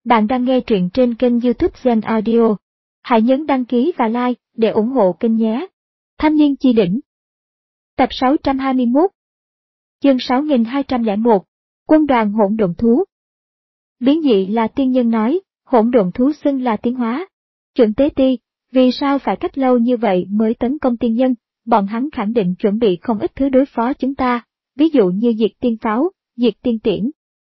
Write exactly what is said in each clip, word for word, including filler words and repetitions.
Bạn đang nghe truyện trên kênh YouTube Zen Audio. Hãy nhấn đăng ký và like để ủng hộ kênh nhé. Thanh niên chi đỉnh. Tập sáu trăm hai mươi mốt. Chương sáu nghìn hai trăm lẻ một. Quân đoàn hỗn độn thú. Biến dị là tiên nhân nói, hỗn độn thú xưng là tiến hóa. Chuẩn Tế Ti, vì sao phải cách lâu như vậy mới tấn công tiên nhân? Bọn hắn khẳng định chuẩn bị không ít thứ đối phó chúng ta, ví dụ như diệt tiên pháo, diệt tiên tiễn.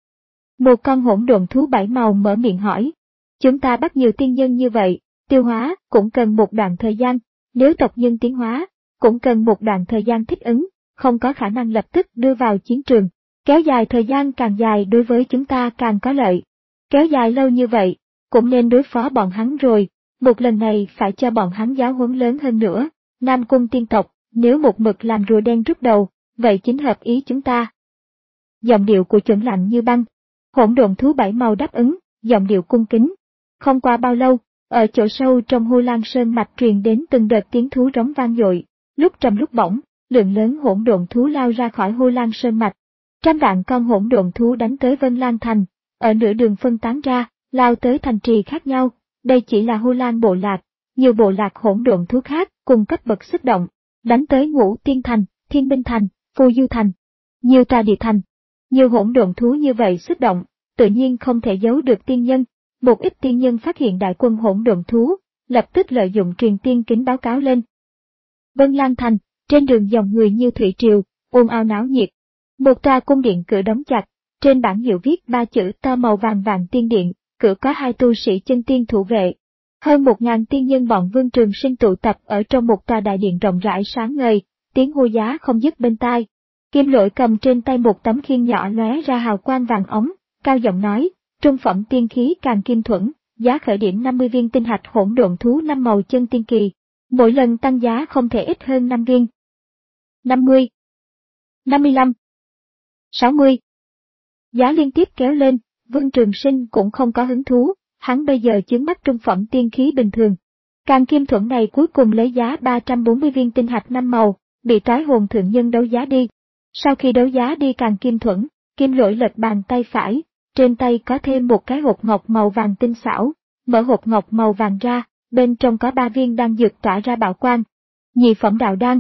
Một con hỗn độn thú bảy màu mở miệng hỏi. Chúng ta bắt nhiều tiên nhân như vậy, tiêu hóa cũng cần một đoạn thời gian, nếu tộc nhân tiến hóa, cũng cần một đoạn thời gian thích ứng, không có khả năng lập tức đưa vào chiến trường. Kéo dài thời gian càng dài đối với chúng ta càng có lợi. Kéo dài lâu như vậy, cũng nên đối phó bọn hắn rồi, một lần này phải cho bọn hắn giáo huấn lớn hơn nữa. Nam Cung tiên tộc, nếu một mực làm rùa đen rút đầu, vậy chính hợp ý chúng ta. Giọng điệu của Chuẩn lạnh như băng. Hỗn độn thú bảy màu đáp ứng, giọng điệu cung kính. Không qua bao lâu, ở chỗ sâu trong Hô Lan Sơn mạch truyền đến từng đợt tiếng thú rống vang dội, lúc trầm lúc bổng, lượng lớn hỗn độn thú lao ra khỏi Hô Lan Sơn mạch. Trăm vạn con hỗn độn thú đánh tới Vân Lan Thành, ở nửa đường phân tán ra, lao tới thành trì khác nhau. Đây chỉ là Hô Lan bộ lạc, nhiều bộ lạc hỗn độn thú khác cùng cấp bậc xuất động, đánh tới Ngũ Tiên Thành, Thiên Binh Thành, Phù Du Thành, nhiều Tà Địa Thành. Nhiều hỗn độn thú như vậy xuất động, tự nhiên không thể giấu được tiên nhân. Một ít tiên nhân phát hiện đại quân hỗn độn thú, lập tức lợi dụng truyền tiên kính báo cáo lên. Vân Lan Thành, trên đường dòng người như thủy triều, ồn ào náo nhiệt. Một tòa cung điện cửa đóng chặt, trên bảng hiệu viết ba chữ to màu vàng vàng tiên điện, cửa có hai tu sĩ chân tiên thủ vệ. Hơn một ngàn tiên nhân bọn Vương Trường Sinh tụ tập ở trong một tòa đại điện rộng rãi sáng ngời, tiếng hô giá không dứt bên tai. Kim Lỗi cầm trên tay một tấm khiên nhỏ lóe ra hào quang vàng óng, cao giọng nói, trung phẩm tiên khí càng kim thuẫn, giá khởi điểm năm mươi viên tinh hạch hỗn độn thú năm màu chân tiên kỳ, mỗi lần tăng giá không thể ít hơn năm viên. năm mươi, năm mươi lăm, sáu mươi. Giá liên tiếp kéo lên, Vương Trường Sinh cũng không có hứng thú, hắn bây giờ chướng mắt trung phẩm tiên khí bình thường. Càng kim thuẫn này cuối cùng lấy giá ba trăm bốn mươi viên tinh hạch năm màu, bị Toái Hồn thượng nhân đấu giá đi. Sau khi đấu giá đi càng kim thuẫn, Kim Lỗi lật bàn tay phải, trên tay có thêm một cái hộp ngọc màu vàng tinh xảo, mở hộp ngọc màu vàng ra, bên trong có ba viên đan dược tỏa ra bảo quang. Nhị phẩm đạo đan.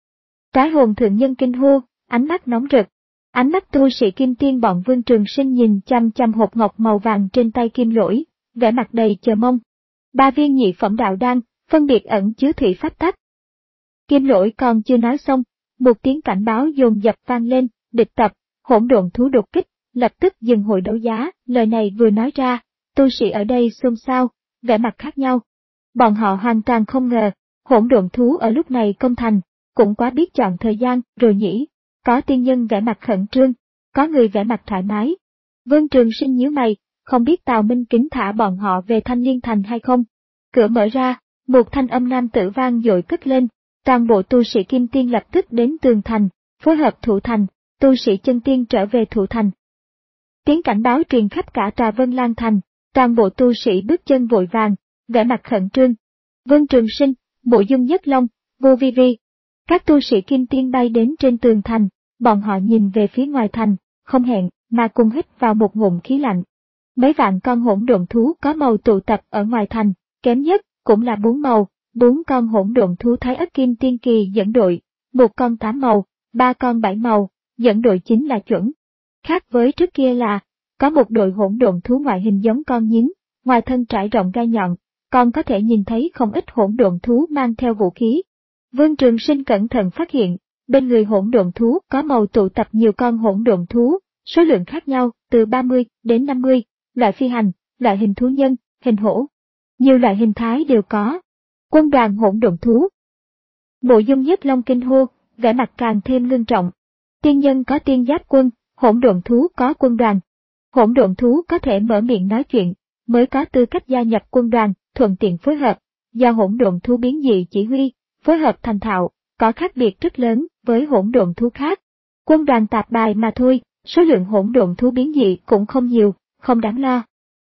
Toái Hồn thượng nhân kinh hô, ánh mắt nóng rực. Ánh mắt tu sĩ kim tiên bọn Vương Trường Sinh nhìn chăm chăm hộp ngọc màu vàng trên tay Kim Lỗi, vẻ mặt đầy chờ mong. Ba viên nhị phẩm đạo đan, phân biệt ẩn chứa thủy pháp tắc. Kim Lỗi còn chưa nói xong, một tiếng cảnh báo dồn dập vang lên, địch tập, hỗn độn thú đột kích, lập tức dừng hội đấu giá. Lời này vừa nói ra, tu sĩ ở đây xôn xao, vẻ mặt khác nhau. Bọn họ hoàn toàn không ngờ, hỗn độn thú ở lúc này công thành, cũng quá biết chọn thời gian rồi nhỉ. Có tiên nhân vẻ mặt khẩn trương, có người vẻ mặt thoải mái. Vương Trường Sinh nhíu mày, không biết Tào Minh Kính thả bọn họ về Thanh Liên Thành hay không. Cửa mở ra, một thanh âm nam tử vang dội cất lên. Toàn bộ tu sĩ kim tiên lập tức đến tường thành, phối hợp thủ thành, tu sĩ chân tiên trở về thủ thành. Tiếng cảnh báo truyền khắp cả tòa Vân Lan Thành, toàn bộ tu sĩ bước chân vội vàng, vẻ mặt khẩn trương. Vương Trường Sinh, Mộ Dung Nhất Long, Vô Vi Vi. Các tu sĩ kim tiên bay đến trên tường thành, bọn họ nhìn về phía ngoài thành, không hẹn mà cùng hít vào một ngụm khí lạnh. Mấy vạn con hỗn độn thú có màu tụ tập ở ngoài thành, kém nhất cũng là bốn màu. Bốn con hỗn độn thú Thái Ất Kim Tiên Kỳ dẫn đội, một con tám màu, ba con bảy màu, dẫn đội chính là chuẩn. Khác với trước kia là, có một đội hỗn độn thú ngoại hình giống con nhím, ngoài thân trải rộng gai nhọn, còn có thể nhìn thấy không ít hỗn độn thú mang theo vũ khí. Vương Trường Sinh cẩn thận phát hiện, bên người hỗn độn thú có màu tụ tập nhiều con hỗn độn thú, số lượng khác nhau, từ ba mươi đến năm mươi, loại phi hành, loại hình thú nhân, hình hổ. Nhiều loại hình thái đều có. Quân đoàn hỗn độn thú. Mộ Dung Nhất Long kinh hô, vẻ mặt càng thêm ngưng trọng. Tiên nhân có tiên giáp quân, hỗn độn thú có quân đoàn. Hỗn độn thú có thể mở miệng nói chuyện, mới có tư cách gia nhập quân đoàn, thuận tiện phối hợp. Do hỗn độn thú biến dị chỉ huy, phối hợp thành thạo, có khác biệt rất lớn với hỗn độn thú khác. Quân đoàn tạp bài mà thôi, số lượng hỗn độn thú biến dị cũng không nhiều, không đáng lo.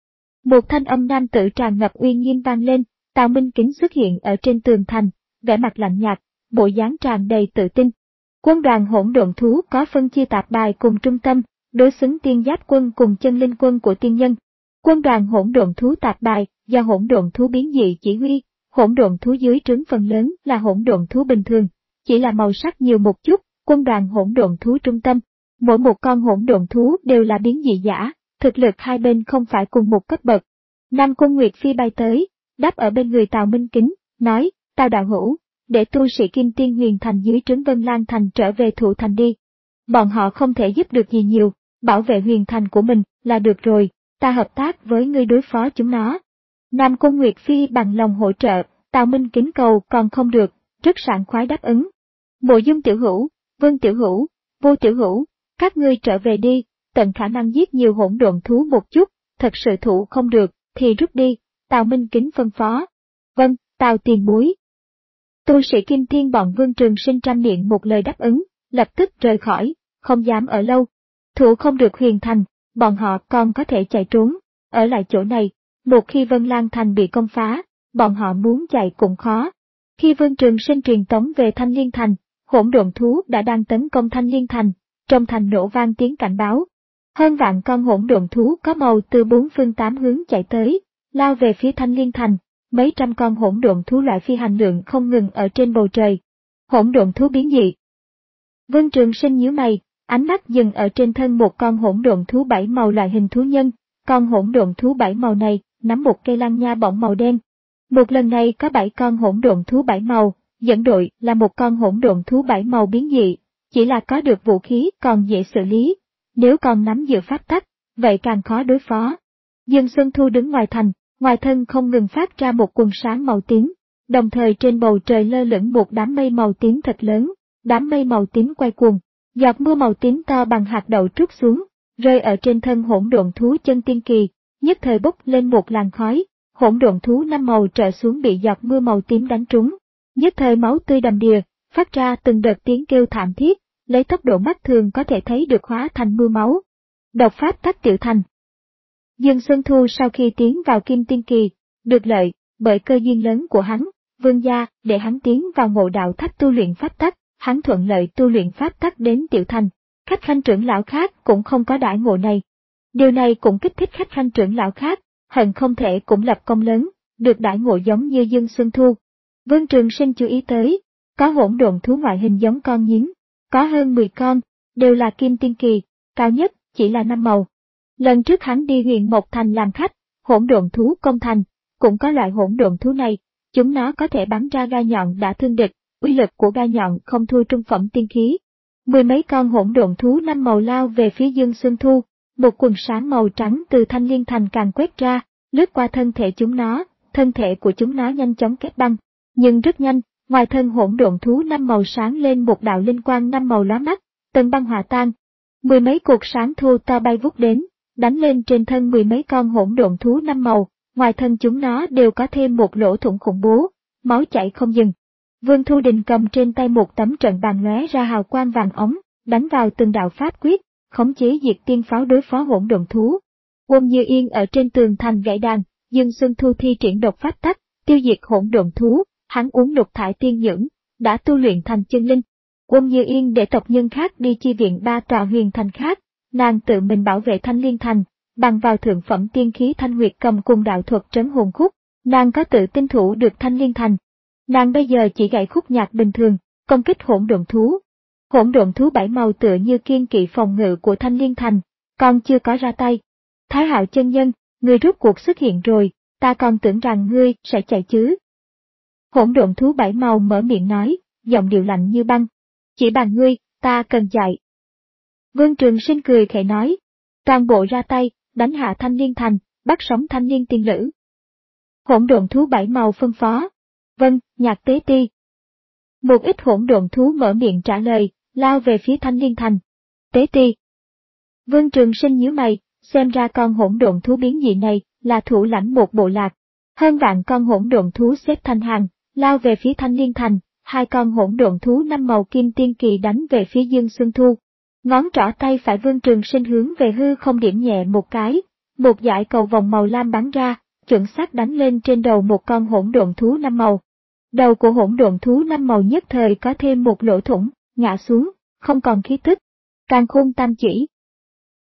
Một thanh âm nam tử tràn ngập uy nghiêm vang lên. Tào Minh Kính xuất hiện ở trên tường thành, vẻ mặt lạnh nhạt, bộ dáng tràn đầy tự tin. Quân đoàn hỗn độn thú có phân chia tạp bài cùng trung tâm, đối xứng tiên giáp quân cùng chân linh quân của tiên nhân. Quân đoàn hỗn độn thú tạc bài, do hỗn độn thú biến dị chỉ huy, hỗn độn thú dưới trướng phần lớn là hỗn độn thú bình thường, chỉ là màu sắc nhiều một chút, quân đoàn hỗn độn thú trung tâm. Mỗi một con hỗn độn thú đều là biến dị giả, thực lực hai bên không phải cùng một cấp bậc. Nam Cung Nguyệt Phi bay tới, đáp ở bên người Tào Minh Kính, nói, Tào đạo hữu, để tu sĩ Kim Tiên Huyền Thành dưới trướng Vân Lan Thành trở về thủ thành đi. Bọn họ không thể giúp được gì nhiều, bảo vệ huyền thành của mình là được rồi, ta hợp tác với ngươi đối phó chúng nó. Nam Cung Nguyệt Phi bằng lòng hỗ trợ, Tào Minh Kính cầu còn không được, rất sảng khoái đáp ứng. Mộ Dung tiểu hữu, Vương tiểu hữu, Vô tiểu hữu, các ngươi trở về đi, tận khả năng giết nhiều hỗn độn thú một chút, thật sự thủ không được, thì rút đi, Tào Minh Kính phân phó. Vâng, Tào tiền bối. Tu sĩ Kim Thiên bọn Vương Trường Sinh trăm miệng một lời đáp ứng, lập tức rời khỏi, không dám ở lâu. Thủ không được huyền thành, bọn họ còn có thể chạy trốn, ở lại chỗ này, một khi Vân Lan Thành bị công phá, bọn họ muốn chạy cũng khó. Khi Vương Trường Sinh truyền tống về Thanh Liên Thành, hỗn độn thú đã đang tấn công Thanh Liên Thành, trong thành nổ vang tiếng cảnh báo. Hơn vạn con hỗn độn thú có màu từ bốn phương tám hướng chạy tới, lao về phía Thanh Liên Thành, mấy trăm con hỗn độn thú loại phi hành lượng không ngừng ở trên bầu trời. Hỗn độn thú biến dị. Vương Trường Sinh nhíu mày, ánh mắt dừng ở trên thân một con hỗn độn thú bảy màu loại hình thú nhân, con hỗn độn thú bảy màu này nắm một cây lăng nha bổng màu đen. Một lần này có bảy con hỗn độn thú bảy màu, dẫn đội là một con hỗn độn thú bảy màu biến dị, chỉ là có được vũ khí còn dễ xử lý, nếu còn nắm giữ pháp tắc, vậy càng khó đối phó. Dương Xuân Thu đứng ngoài thành, ngoài thân không ngừng phát ra một quần sáng màu tím, đồng thời trên bầu trời lơ lửng một đám mây màu tím thật lớn, đám mây màu tím quay cuồng, giọt mưa màu tím to bằng hạt đậu trút xuống, rơi ở trên thân hỗn độn thú chân tiên kỳ, nhất thời bốc lên một làn khói, hỗn độn thú năm màu trở xuống bị giọt mưa màu tím đánh trúng, nhất thời máu tươi đầm đìa, phát ra từng đợt tiếng kêu thảm thiết, lấy tốc độ mắt thường có thể thấy được hóa thành mưa máu. Độc pháp tắc tiểu thành. Dương Xuân Thu sau khi tiến vào Kim Tiên Kỳ, được lợi, bởi cơ duyên lớn của hắn, Vương gia, để hắn tiến vào ngộ đạo tháp tu luyện pháp tắc, hắn thuận lợi tu luyện pháp tắc đến tiểu thành. Khách khanh trưởng lão khác cũng không có đãi ngộ này. Điều này cũng kích thích khách khanh trưởng lão khác, hận không thể cũng lập công lớn, được đãi ngộ giống như Dương Xuân Thu. Vương Trường Sinh chú ý tới, có hỗn độn thú ngoại hình giống con nhím, có hơn mười con, đều là Kim Tiên Kỳ, cao nhất chỉ là năm màu. Lần trước hắn đi huyện Mộc Thành làm khách, hỗn độn thú công thành, cũng có loại hỗn độn thú này, chúng nó có thể bắn ra gai nhọn đã thương địch, uy lực của gai nhọn không thua trung phẩm tiên khí. Mười mấy con hỗn độn thú năm màu lao về phía Dương Xuân Thu, một quần sáng màu trắng từ Thanh Liên Thành càng quét ra, lướt qua thân thể chúng nó, thân thể của chúng nó nhanh chóng kết băng, nhưng rất nhanh, ngoài thân hỗn độn thú năm màu sáng lên một đạo linh quang năm màu lóa mắt, tầng băng hòa tan. Mười mấy cột sáng thô to bay vút đến, đánh lên trên thân mười mấy con hỗn độn thú năm màu, ngoài thân chúng nó đều có thêm một lỗ thủng khủng bố, máu chảy không dừng. Vương Thu Đình cầm trên tay một tấm trận bàn lóe ra hào quang vàng ống, đánh vào từng đạo pháp quyết, khống chế diệt tiên pháo đối phó hỗn độn thú. Quân Như Yên ở trên tường thành gãy đàn, Dương Xuân Thu thi triển độc pháp tắc, tiêu diệt hỗn độn thú, hắn uống lục thải tiên nhưỡng, đã tu luyện thành chân linh. Quân Như Yên để tộc nhân khác đi chi viện ba tòa huyền thành khác, nàng tự mình bảo vệ Thanh Liên Thành, bằng vào thượng phẩm tiên khí Thanh Nguyệt cầm cùng đạo thuật trấn hồn khúc, nàng có tự tin thủ được Thanh Liên Thành. Nàng bây giờ chỉ gãy khúc nhạc bình thường, công kích hỗn độn thú. Hỗn độn thú bảy màu tựa như kiên kỵ phòng ngự của Thanh Liên Thành, còn chưa có ra tay. Thái Hạo chân nhân, ngươi rút cuộc xuất hiện rồi, ta còn tưởng rằng ngươi sẽ chạy chứ. Hỗn độn thú bảy màu mở miệng nói, giọng điệu lạnh như băng. Chỉ bằng ngươi, ta cần chạy. Vương Trường Sinh cười khẽ nói, toàn bộ ra tay, đánh hạ Thanh Liên Thành, bắt sống Thanh Liên tiên lữ. Hỗn độn thú bảy màu phân phó. Vâng, Nhạc Tế Ti. Một ít hỗn độn thú mở miệng trả lời, lao về phía Thanh Liên Thành. Tế Ti. Vương Trường Sinh nhíu mày, xem ra con hỗn độn thú biến dị này là thủ lãnh một bộ lạc. Hơn vạn con hỗn độn thú xếp thành hàng, lao về phía Thanh Liên Thành, hai con hỗn độn thú năm màu kim tiên kỳ đánh về phía Dương Xuân Thu. Ngón trỏ tay phải Vương Trường Sinh hướng về hư không điểm nhẹ một cái, một dải cầu vòng màu lam bắn ra, chuẩn xác đánh lên trên đầu một con hỗn độn thú năm màu. Đầu của hỗn độn thú năm màu nhất thời có thêm một lỗ thủng, ngã xuống, không còn khí tức. Càn Khôn Tam Chỉ.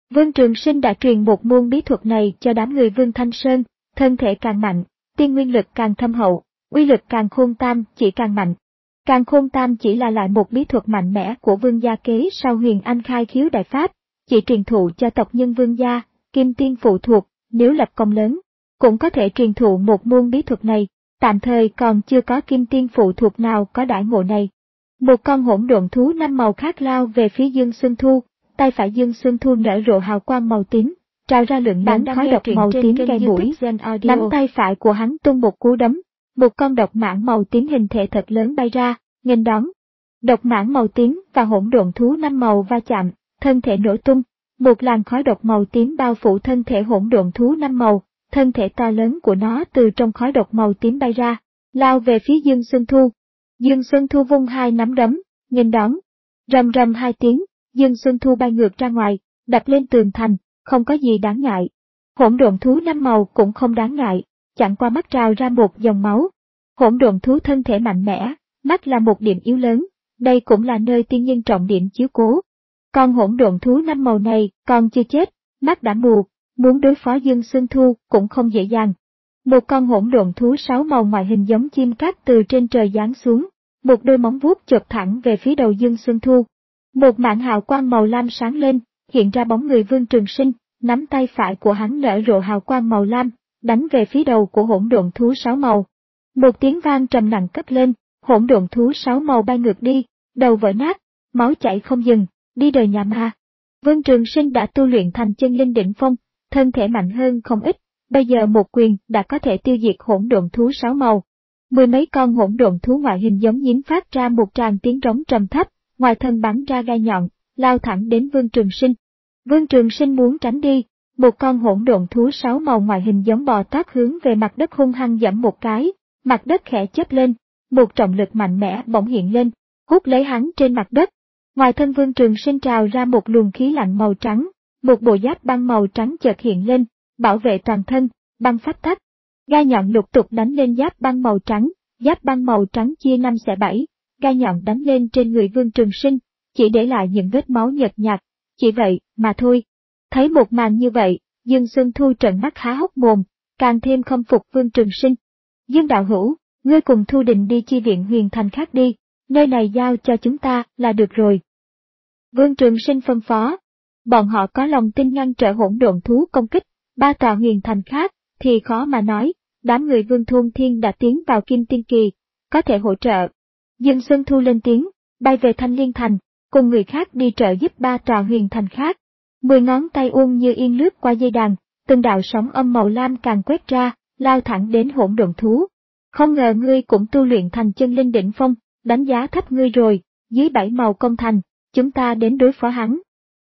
Vương Trường Sinh đã truyền một môn bí thuật này cho đám người Vương Thanh Sơn, thân thể càng mạnh, tiên nguyên lực càng thâm hậu, uy lực càng khôn tam chỉ càng mạnh. Càng khôn tam chỉ là lại một bí thuật mạnh mẽ của Vương gia kế sau Huyền Anh khai khiếu đại pháp, chỉ truyền thụ cho tộc nhân Vương gia, kim tiên phụ thuộc, nếu lập công lớn, cũng có thể truyền thụ một môn bí thuật này, tạm thời còn chưa có kim tiên phụ thuộc nào có đãi ngộ này. Một con hỗn độn thú năm màu khác lao về phía Dương Xuân Thu, tay phải Dương Xuân Thu nở rộ hào quang màu tím, trào ra lượng lớn khói độc màu tím gây mũi, nắm tay phải của hắn tung một cú đấm, một con độc mãng màu tím hình thể thật lớn bay ra, nghênh đón. Độc mãng màu tím và hỗn độn thú năm màu va chạm, thân thể nổ tung, một làn khói độc màu tím bao phủ thân thể hỗn độn thú năm màu, thân thể to lớn của nó từ trong khói độc màu tím bay ra, lao về phía Dương Xuân Thu. Dương Xuân Thu vung hai nắm đấm, nghênh đón. Rầm rầm hai tiếng, Dương Xuân Thu bay ngược ra ngoài, đập lên tường thành, không có gì đáng ngại. Hỗn độn thú năm màu cũng không đáng ngại, chẳng qua mắt trào ra một dòng máu. Hỗn độn thú thân thể mạnh mẽ, mắt là một điểm yếu lớn, đây cũng là nơi tiên nhân trọng điểm chiếu cố. Con hỗn độn thú năm màu này còn chưa chết, mắt đã mù, muốn đối phó Dương Xuân Thu cũng không dễ dàng. Một con hỗn độn thú sáu màu ngoại hình giống chim cát từ trên trời giáng xuống, một đôi móng vuốt chộp thẳng về phía đầu Dương Xuân Thu. Một mảng hào quang màu lam sáng lên, hiện ra bóng người Vương Trường Sinh, nắm tay phải của hắn nở rộ hào quang màu lam, đánh về phía đầu của hỗn độn thú sáu màu. Một tiếng vang trầm nặng cất lên, hỗn độn thú sáu màu bay ngược đi, đầu vỡ nát, máu chảy không dừng, đi đời nhà ma. Vương Trường Sinh đã tu luyện thành chân linh đỉnh phong, thân thể mạnh hơn không ít, bây giờ một quyền đã có thể tiêu diệt hỗn độn thú sáu màu. Mười mấy con hỗn độn thú ngoại hình giống nhím phát ra một tràng tiếng rống trầm thấp, ngoài thân bắn ra gai nhọn, lao thẳng đến Vương Trường Sinh. Vương Trường Sinh muốn tránh đi, một con hỗn độn thú sáu màu ngoại hình giống bò tót hướng về mặt đất hung hăng giẫm một cái, mặt đất khẽ chớp lên, một trọng lực mạnh mẽ bỗng hiện lên, hút lấy hắn trên mặt đất. Ngoài thân Vương Trường Sinh trào ra một luồng khí lạnh màu trắng, một bộ giáp băng màu trắng chợt hiện lên, bảo vệ toàn thân, băng pháp tắc. Gai nhọn lục tục đánh lên giáp băng màu trắng, giáp băng màu trắng chia năm xẻ bảy, gai nhọn đánh lên trên người Vương Trường Sinh, chỉ để lại những vết máu nhợt nhạt, chỉ vậy mà thôi. Thấy một màn như vậy, Dương Xuân Thu trợn mắt há hốc mồm, càng thêm khâm phục Vương Trường Sinh. Dương đạo hữu, ngươi cùng Thu Đình đi chi viện Huyền Thành khác đi, nơi này giao cho chúng ta là được rồi. Vương Trường Sinh phân phó, bọn họ có lòng tin ngăn trở hỗn độn thú công kích, ba tòa Huyền Thành khác thì khó mà nói, đám người Vương Thôn Thiên đã tiến vào Kim Tiên Kỳ, có thể hỗ trợ. Dương Xuân Thu lên tiếng, bay về Thanh Liên Thành, cùng người khác đi trợ giúp ba tòa Huyền Thành khác. Mười ngón tay Uông Như Yên lướt qua dây đàn, từng đạo sóng âm màu lam càng quét ra, lao thẳng đến hỗn độn thú. Không ngờ ngươi cũng tu luyện thành chân linh đỉnh phong, đánh giá thấp ngươi rồi, dưới bảy màu công thành, chúng ta đến đối phó hắn.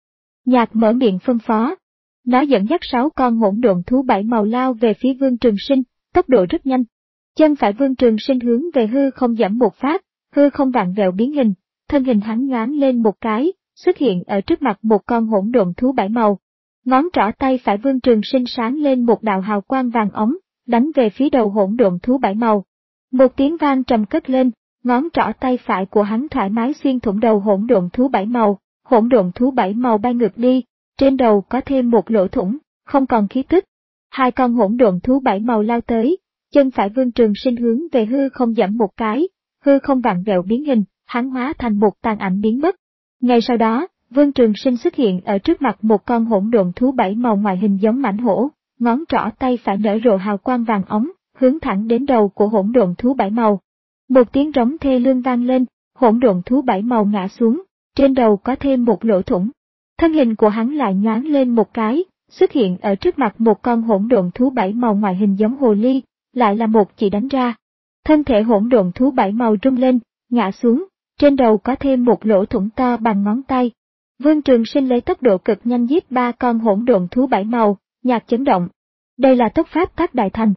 Nhạc mở miệng phân phó. Nó dẫn dắt sáu con hỗn độn thú bảy màu lao về phía Vương Trường Sinh, tốc độ rất nhanh. Chân phải Vương Trường Sinh hướng về hư không giẫm một phát, hư không vặn vẹo biến hình, thân hình hắn nhoáng lên một cái, xuất hiện ở trước mặt một con hỗn độn thú bảy màu. Ngón trỏ tay phải Vương Trường Sinh sáng lên một đạo hào quang vàng ống, đánh về phía đầu hỗn độn thú bảy màu. Một tiếng vang trầm cất lên, ngón trỏ tay phải của hắn thoải mái xuyên thủng đầu hỗn độn thú bảy màu, hỗn độn thú bảy màu bay ngược đi, trên đầu có thêm một lỗ thủng, không còn khí tức. Hai con hỗn độn thú bảy màu lao tới, chân phải Vương Trường Sinh hướng về hư không giẫm một cái, hư không vặn vẹo biến hình, hắn hóa thành một tàn ảnh biến mất. Ngay sau đó, Vương Trường Sinh xuất hiện ở trước mặt một con hỗn độn thú bảy màu ngoại hình giống mãnh hổ, ngón trỏ tay phải nở rộ hào quang vàng ống, hướng thẳng đến đầu của hỗn độn thú bảy màu. Một tiếng rống thê lương vang lên, hỗn độn thú bảy màu ngã xuống, trên đầu có thêm một lỗ thủng. Thân hình của hắn lại nhoáng lên một cái, xuất hiện ở trước mặt một con hỗn độn thú bảy màu ngoại hình giống hồ ly, lại là một chỉ đánh ra. Thân thể hỗn độn thú bảy màu rung lên, ngã xuống, trên đầu có thêm một lỗ thủng to bằng ngón tay. Vương Trường Sinh lấy tốc độ cực nhanh giết ba con hỗn độn thú bảy màu, nhạc chấn động. Đây là tốc pháp tác đại thành.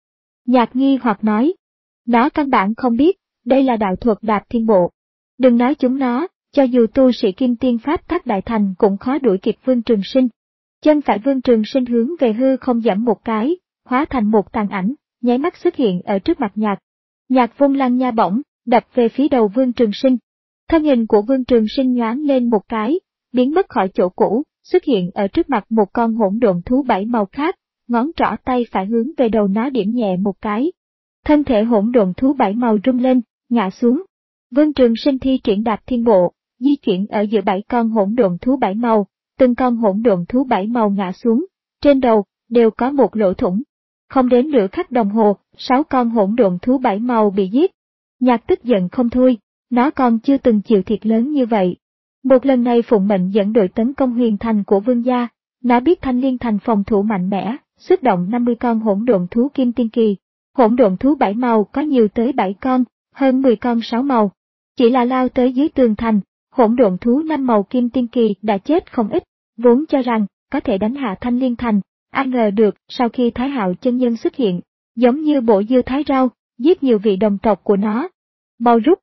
Nhạc nghi hoặc nói, nó căn bản không biết, đây là đạo thuật đạp thiên bộ. Đừng nói chúng nó, cho dù tu sĩ kim tiên pháp tác đại thành cũng khó đuổi kịp Vương Trường Sinh. Chân phải Vương Trường Sinh hướng về hư không giẫm một cái, hóa thành một tàn ảnh, nháy mắt xuất hiện ở trước mặt nhạc. Nhạc vung lăng nha bổng, đập về phía đầu Vương Trường Sinh. Thân hình của Vương Trường Sinh nhoáng lên một cái, biến mất khỏi chỗ cũ, xuất hiện ở trước mặt một con hỗn độn thú bảy màu khác, ngón trỏ tay phải hướng về đầu nó điểm nhẹ một cái. Thân thể hỗn độn thú bảy màu rung lên, ngã xuống. Vương Trường Sinh thi triển Đạp Thiên Bộ, di chuyển ở giữa bảy con hỗn độn thú bảy màu, từng con hỗn độn thú bảy màu ngã xuống, trên đầu đều có một lỗ thủng. Không đến nửa khắc đồng hồ, sáu con hỗn độn thú bảy màu bị giết. Nhạc tức giận không thôi, nó còn chưa từng chịu thiệt lớn như vậy. Một lần này phụng mệnh dẫn đội tấn công huyền thành của vương gia, nó biết Thanh Liên thành phòng thủ mạnh mẽ, xuất động năm mươi con hỗn độn thú kim tiên kỳ. Hỗn độn thú bảy màu có nhiều tới bảy con, hơn mười con sáu màu. Chỉ là lao tới dưới tường thành, hỗn độn thú năm màu kim tiên kỳ đã chết không ít, vốn cho rằng có thể đánh hạ Thanh Liên thành, ai ngờ được sau khi Thái Hạo chân nhân xuất hiện, giống như bộ dưa thái rau, giết nhiều vị đồng tộc của nó. Mau rút!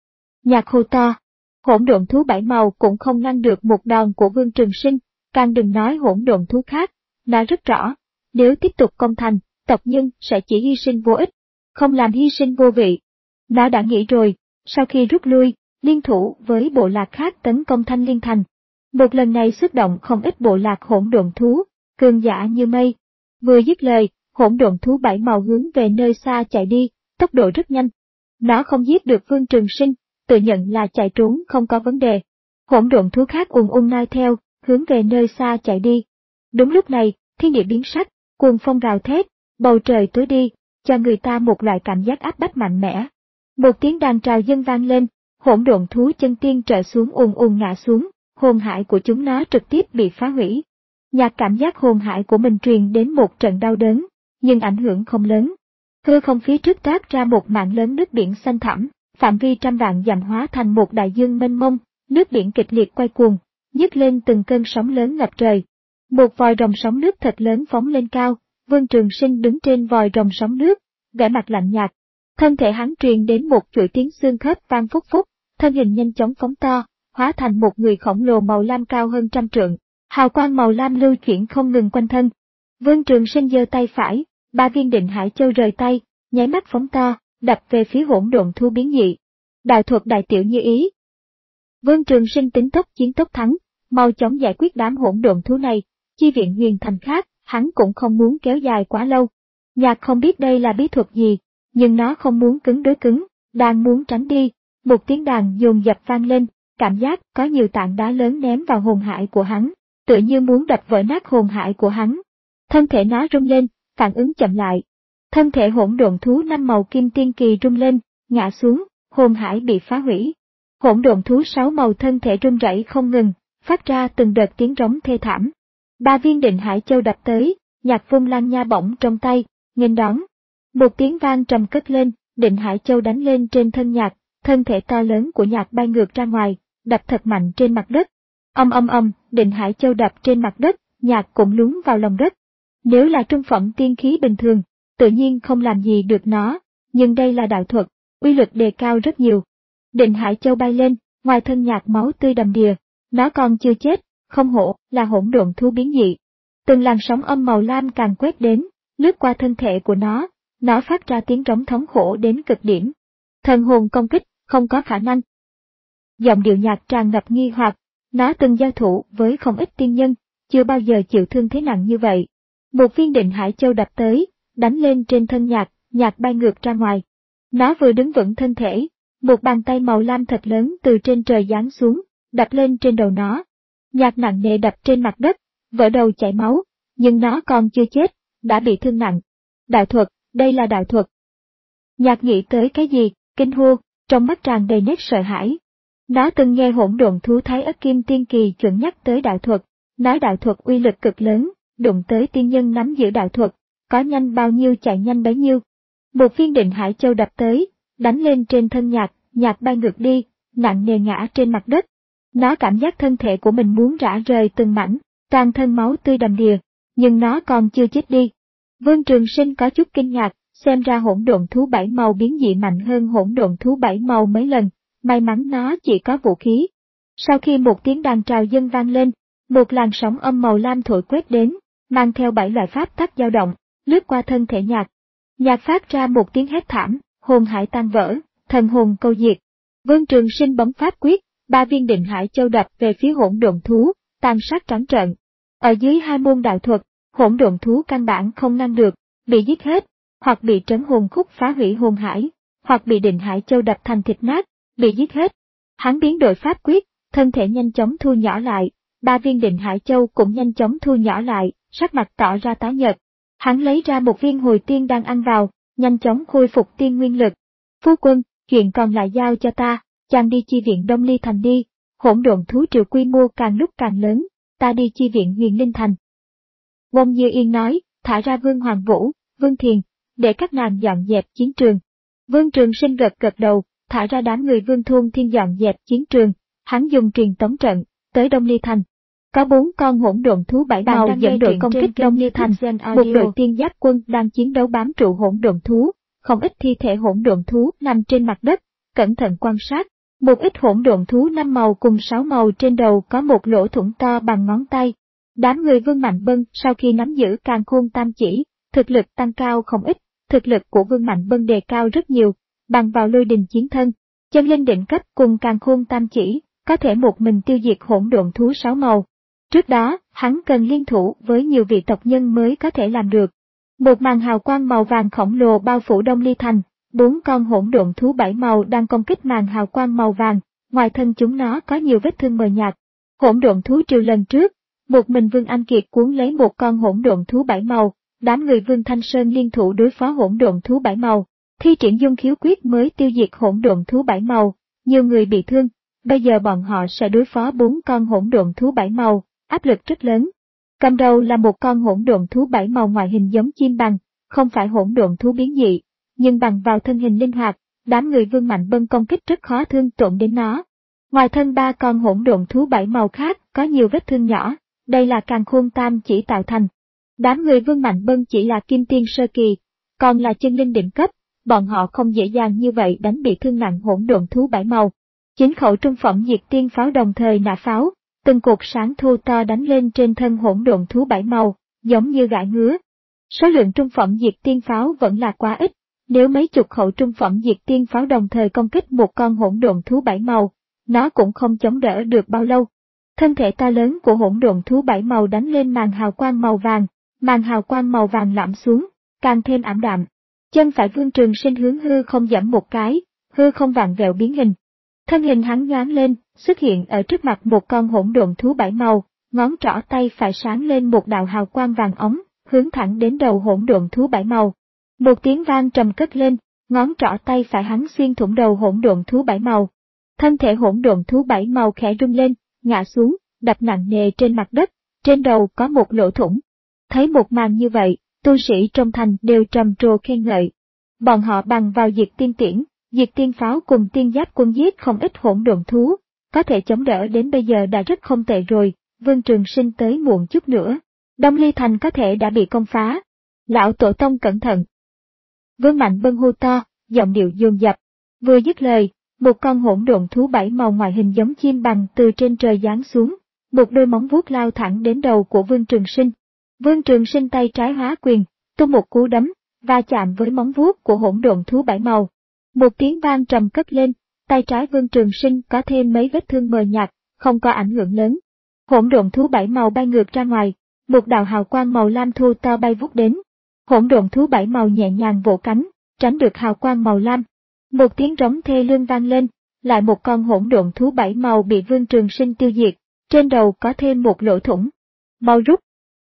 Nhạc hô to. Hỗn độn thú bảy màu cũng không ngăn được một đòn của Vương Trường Sinh, càng đừng nói hỗn độn thú khác. Nó rất rõ, nếu tiếp tục công thành, tộc nhân sẽ chỉ hy sinh vô ích, không làm hy sinh vô vị. Nó đã nghĩ rồi, sau khi rút lui, liên thủ với bộ lạc khác tấn công Thanh Liên thành. Một lần này xuất động không ít bộ lạc hỗn độn thú, cường giả như mây. Vừa dứt lời, hỗn độn thú bảy màu hướng về nơi xa chạy đi, tốc độ rất nhanh. Nó không giết được Vương Trường Sinh, tự nhận là chạy trốn không có vấn đề. Hỗn độn thú khác ùn ùn nai theo, hướng về nơi xa chạy đi. Đúng lúc này, thiên địa biến sắc, cuồng phong rào thét, bầu trời tối đi, cho người ta một loại cảm giác áp bách mạnh mẽ. Một tiếng đàn trào dân vang lên, hỗn độn thú chân tiên trở xuống ùn ùn ngã xuống, hồn hải của chúng nó trực tiếp bị phá hủy. Nhạc cảm giác hồn hải của mình truyền đến một trận đau đớn, nhưng ảnh hưởng không lớn. Hư không phía trước trát ra một mảng lớn nước biển xanh thẳm, phạm vi trăm vạn dặm hóa thành một đại dương mênh mông, nước biển kịch liệt quay cuồng, nhấc lên từng cơn sóng lớn ngập trời. Một vòi rồng sóng nước thật lớn phóng lên cao, Vương Trường Sinh đứng trên vòi rồng sóng nước, vẻ mặt lạnh nhạt. Thân thể hắn truyền đến một chuỗi tiếng xương khớp vang phúc phúc, thân hình nhanh chóng phóng to, hóa thành một người khổng lồ màu lam cao hơn trăm trượng, hào quang màu lam lưu chuyển không ngừng quanh thân. Vương Trường Sinh giơ tay phải, ba viên Định Hải Châu rời tay, nháy mắt phóng to, đập về phía hỗn độn thú biến dị. Đạo thuật đại tiểu như ý. Vương Trường Sinh tính tốc chiến tốc thắng, mau chóng giải quyết đám hỗn độn thú này, chi viện huyền thành khác, hắn cũng không muốn kéo dài quá lâu. Nhạc không biết đây là bí thuật gì, nhưng nó không muốn cứng đối cứng, đang muốn tránh đi, một tiếng đàn dồn dập vang lên, cảm giác có nhiều tảng đá lớn ném vào hồn hải của hắn, tựa như muốn đập vỡ nát hồn hải của hắn. Thân thể nó rung lên, phản ứng chậm lại. Thân thể hỗn độn thú năm màu kim tiên kỳ rung lên, ngã xuống, hồn hải bị phá hủy. Hỗn độn thú sáu màu thân thể run rẩy không ngừng, phát ra từng đợt tiếng rống thê thảm. Ba viên Định Hải Châu đập tới, Nhạc vung lan nha bổng trong tay, nghênh đón. Một tiếng vang trầm cất lên, Định Hải Châu đánh lên trên thân Nhạc, thân thể to lớn của Nhạc bay ngược ra ngoài, đập thật mạnh trên mặt đất. Ầm ầm ầm, Định Hải Châu đập trên mặt đất, Nhạc cũng lún vào lòng đất. Nếu là trung phẩm tiên khí bình thường, tự nhiên không làm gì được nó, nhưng đây là đạo thuật, uy lực đề cao rất nhiều. Định Hải Châu bay lên, ngoài thân Nhạc máu tươi đầm đìa, nó còn chưa chết, không hổ là hỗn độn thú biến dị. Từng làn sóng âm màu lam càng quét đến, lướt qua thân thể của nó, nó phát ra tiếng rống thống khổ đến cực điểm. Thần hồn công kích, không có khả năng. Giọng điệu Nhạc tràn ngập nghi hoặc, nó từng giao thủ với không ít tiên nhân, chưa bao giờ chịu thương thế nặng như vậy. Một viên Định Hải Châu đập tới, đánh lên trên thân Nhạc, Nhạc bay ngược ra ngoài. Nó vừa đứng vững thân thể, một bàn tay màu lam thật lớn từ trên trời giáng xuống, đập lên trên đầu nó. Nhạc nặng nề đập trên mặt đất, vỡ đầu chảy máu, nhưng nó còn chưa chết, đã bị thương nặng. Đạo thuật, đây là đạo thuật. Nhạc nghĩ tới cái gì, kinh hô, trong mắt tràn đầy nét sợ hãi. Nó từng nghe hỗn độn thú Thái Ất Kim Tiên Kỳ chuẩn nhắc tới đạo thuật, nói đạo thuật uy lực cực lớn, đụng tới tiên nhân nắm giữ đạo thuật, có nhanh bao nhiêu chạy nhanh bấy nhiêu. Một viên Định Hải Châu đập tới, đánh lên trên thân Nhạc, Nhạc bay ngược đi, nặng nề ngã trên mặt đất. Nó cảm giác thân thể của mình muốn rã rời từng mảnh, toàn thân máu tươi đầm đìa, nhưng nó còn chưa chết đi. Vương Trường Sinh có chút kinh ngạc, xem ra hỗn độn thú bảy màu biến dị mạnh hơn hỗn độn thú bảy màu mấy lần, may mắn nó chỉ có vũ khí. Sau khi một tiếng đàn trào dân vang lên, một làn sóng âm màu lam thổi quét đến, mang theo bảy loại pháp tắc dao động, lướt qua thân thể Nhạc. Nhạc phát ra một tiếng hét thảm, hồn hải tan vỡ, thần hồn câu diệt. Vương Trường Sinh bấm pháp quyết, ba viên Định Hải Châu đập về phía hỗn độn thú, tàn sát trắng trợn. Ở dưới hai môn đạo thuật, hỗn độn thú căn bản không ngăn được, bị giết hết, hoặc bị trấn hồn khúc phá hủy hồn hải, hoặc bị định hải châu đập thành thịt nát, bị giết hết. Hắn biến đổi pháp quyết, thân thể nhanh chóng thu nhỏ lại, ba viên định hải châu cũng nhanh chóng thu nhỏ lại, sắc mặt tỏ ra tái nhợt. Hắn lấy ra một viên hồi tiên đang ăn vào, nhanh chóng khôi phục tiên nguyên lực. Phu quân, chuyện còn lại giao cho ta, chàng đi chi viện Đông Ly Thành đi, hỗn độn thú triều quy mô càng lúc càng lớn, ta đi chi viện Huyền Linh Thành. Wong Như Yên nói, thả ra Vương Hoàng Vũ, Vương Thiền, để các nàng dọn dẹp chiến trường. Vương Trường Sinh gật gật đầu, thả ra đám người Vương Thôn Thiên dọn dẹp chiến trường, hắn dùng truyền tống trận, tới Đông Ly Thành. Có bốn con hỗn độn thú bảy màu dẫn đội công kích Đông Ly Thành, một đội tiên giáp quân đang chiến đấu bám trụ hỗn độn thú, không ít thi thể hỗn độn thú nằm trên mặt đất, cẩn thận quan sát, một ít hỗn độn thú năm màu cùng sáu màu trên đầu có một lỗ thủng to bằng ngón tay. Đám người Vương Mạnh Bân sau khi nắm giữ Càn Khôn Tam Chỉ, thực lực tăng cao không ít, thực lực của Vương Mạnh Bân đề cao rất nhiều, bằng vào lôi đình chiến thân, chân linh định cấp cùng Càn Khôn Tam Chỉ, có thể một mình tiêu diệt hỗn độn thú sáu màu. Trước đó, hắn cần liên thủ với nhiều vị tộc nhân mới có thể làm được. Một màn hào quang màu vàng khổng lồ bao phủ Đông Ly Thành, bốn con hỗn độn thú bảy màu đang công kích màn hào quang màu vàng, ngoài thân chúng nó có nhiều vết thương mờ nhạt. Hỗn độn thú triều lần trước, một mình Vương Anh Kiệt cuốn lấy một con hỗn độn thú bảy màu, đám người Vương Thanh Sơn liên thủ đối phó hỗn độn thú bảy màu, thi triển dung khiếu quyết mới tiêu diệt hỗn độn thú bảy màu, nhiều người bị thương, bây giờ bọn họ sẽ đối phó bốn con hỗn độn thú bảy màu, áp lực rất lớn. Cầm đầu là một con hỗn độn thú bảy màu ngoại hình giống chim bằng, không phải hỗn độn thú biến dị, nhưng bằng vào thân hình linh hoạt, đám người Vương Mạnh Bân công kích rất khó thương tổn đến nó. Ngoài thân ba con hỗn độn thú bảy màu khác có nhiều vết thương nhỏ, đây là Càn Khôn Tam Chỉ tạo thành. Đám người Vương Mạnh Bân chỉ là kim tiên sơ kỳ, còn là chân linh đỉnh cấp, bọn họ không dễ dàng như vậy đánh bị thương nặng hỗn độn thú bảy màu. Chín khẩu trung phẩm diệt tiên pháo đồng thời nã pháo, từng cột sáng thu to đánh lên trên thân hỗn độn thú bảy màu, giống như gãi ngứa. Số lượng trung phẩm diệt tiên pháo vẫn là quá ít, nếu mấy chục khẩu trung phẩm diệt tiên pháo đồng thời công kích một con hỗn độn thú bảy màu, nó cũng không chống đỡ được bao lâu. Thân thể to lớn của hỗn độn thú bảy màu đánh lên màn hào quang màu vàng, màn hào quang màu vàng lõm xuống, càng thêm ảm đạm. Chân phải Vương Trường Sinh hướng hư không giẫm một cái, hư không vặn vẹo biến hình. Thân hình hắn nhoáng lên, xuất hiện ở trước mặt một con hỗn độn thú bảy màu, ngón trỏ tay phải sáng lên một đạo hào quang vàng óng, hướng thẳng đến đầu hỗn độn thú bảy màu. Một tiếng vang trầm cất lên, ngón trỏ tay phải hắn xuyên thủng đầu hỗn độn thú bảy màu. Thân thể hỗn độn thú bảy màu khẽ rung lên, ngã xuống, đập nặng nề trên mặt đất, trên đầu có một lỗ thủng. Thấy một màn như vậy, tu sĩ trong thành đều trầm trồ khen ngợi. Bọn họ bằng vào diệt tiên tiễn, diệt tiên pháo cùng tiên giáp quân giết không ít hỗn độn thú, có thể chống đỡ đến bây giờ đã rất không tệ rồi. Vương Trường Sinh tới muộn chút nữa, Đông Ly Thành có thể đã bị công phá. Lão tổ tông cẩn thận. Vương Mạnh Bân hô to, giọng điệu dồn dập. Vừa dứt lời, một con hỗn độn thú bảy màu ngoại hình giống chim bằng từ trên trời giáng xuống, một đôi móng vuốt lao thẳng đến đầu của Vương Trường Sinh. Vương Trường Sinh tay trái hóa quyền, tung một cú đấm, va chạm với móng vuốt của hỗn độn thú bảy màu. Một tiếng vang trầm cất lên, tay trái Vương Trường Sinh có thêm mấy vết thương mờ nhạt, không có ảnh hưởng lớn. Hỗn độn thú bảy màu bay ngược ra ngoài, một đạo hào quang màu lam thu to bay vút đến. Hỗn độn thú bảy màu nhẹ nhàng vỗ cánh, tránh được hào quang màu lam. Một tiếng rống thê lương vang lên, lại một con hỗn độn thú bảy màu bị Vương Trường Sinh tiêu diệt, trên đầu có thêm một lỗ thủng. Mau rút!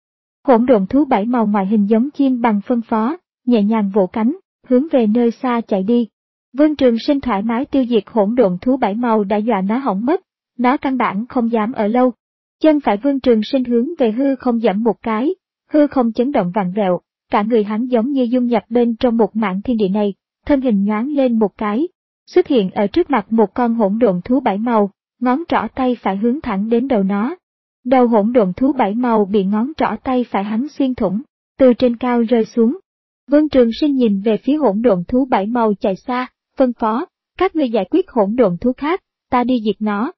Hỗn độn thú bảy màu ngoại hình giống chim bằng phân phó, nhẹ nhàng vỗ cánh, hướng về nơi xa chạy đi. Vương Trường Sinh thoải mái tiêu diệt hỗn độn thú bảy màu đã dọa nó hỏng mất, nó căn bản không dám ở lâu. Chân phải Vương Trường Sinh hướng về hư không giẫm một cái, hư không chấn động vặn vẹo, cả người hắn giống như dung nhập bên trong một mảng thiên địa này, thân hình nhoáng lên một cái, xuất hiện ở trước mặt một con hỗn độn thú bảy màu, ngón trỏ tay phải hướng thẳng đến đầu nó. Đầu hỗn độn thú bảy màu bị ngón trỏ tay phải hắn xuyên thủng, từ trên cao rơi xuống. Vương Trường Sinh nhìn về phía hỗn độn thú bảy màu chạy xa, phân phó, các ngươi giải quyết hỗn độn thú khác, ta đi diệt nó.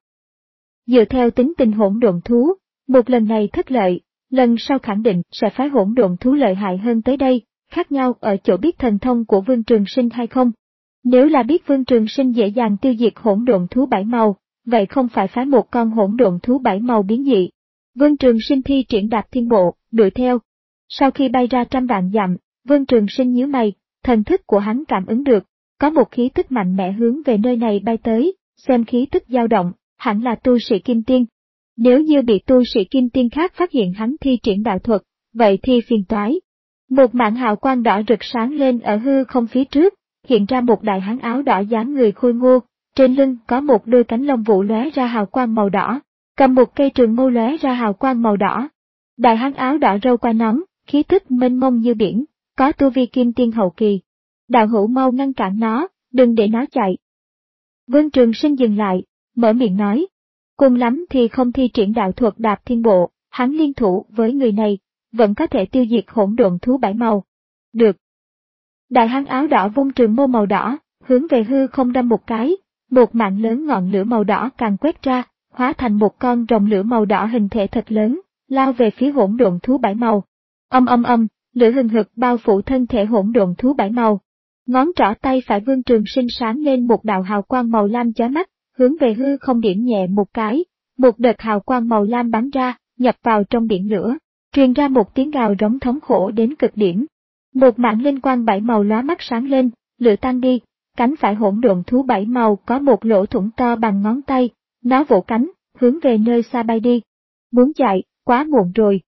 Dựa theo tính tình hỗn độn thú, một lần này thất lợi, lần sau khẳng định sẽ phái hỗn độn thú lợi hại hơn tới đây, khác nhau ở chỗ biết thần thông của Vương Trường Sinh hay không. Nếu là biết Vương Trường Sinh dễ dàng tiêu diệt hỗn độn thú bảy màu, vậy không phải phái một con hỗn độn thú bảy màu biến dị. Vương Trường Sinh thi triển đạp thiên bộ, đuổi theo. Sau khi bay ra trăm vạn dặm, Vương Trường Sinh nhíu mày, thần thức của hắn cảm ứng được, có một khí tức mạnh mẽ hướng về nơi này bay tới, xem khí tức dao động, hẳn là tu sĩ kim tiên. Nếu như bị tu sĩ kim tiên khác phát hiện hắn thi triển đạo thuật, vậy thì phiền toái. Một mảng hào quang đỏ rực sáng lên ở hư không phía trước, hiện ra một đại hán áo đỏ dáng người khôi ngô, trên lưng có một đôi cánh lông vũ lóe ra hào quang màu đỏ, cầm một cây trường mâu lóe ra hào quang màu đỏ. Đại hán áo đỏ râu quai nón, khí tức mênh mông như biển, có tu vi kim tiên hậu kỳ. Đạo hữu mau ngăn cản nó, đừng để nó chạy. Vương Trường Sinh dừng lại, mở miệng nói. Cùng lắm thì không thi triển đạo thuật đạp thiên bộ, hắn liên thủ với người này, vẫn có thể tiêu diệt hỗn độn thú bảy màu. Được. Đại hán áo đỏ vung trường mâu màu đỏ, hướng về hư không đâm một cái, một mạng lớn ngọn lửa màu đỏ càng quét ra, hóa thành một con rồng lửa màu đỏ hình thể thật lớn, lao về phía hỗn độn thú bảy màu. Âm âm âm, lửa hừng hực bao phủ thân thể hỗn độn thú bảy màu. Ngón trỏ tay phải Vương Trường Sinh sáng lên một đạo hào quang màu lam chói mắt, hướng về hư không điểm nhẹ một cái, một đợt hào quang màu lam bắn ra, nhập vào trong biển lửa, truyền ra một tiếng gào rống thống khổ đến cực điểm. Một mảng linh quang bảy màu lóa mắt sáng lên, lửa tan đi, cánh phải hỗn độn thú bảy màu có một lỗ thủng to bằng ngón tay, nó vỗ cánh, hướng về nơi xa bay đi. Muốn chạy, quá muộn rồi.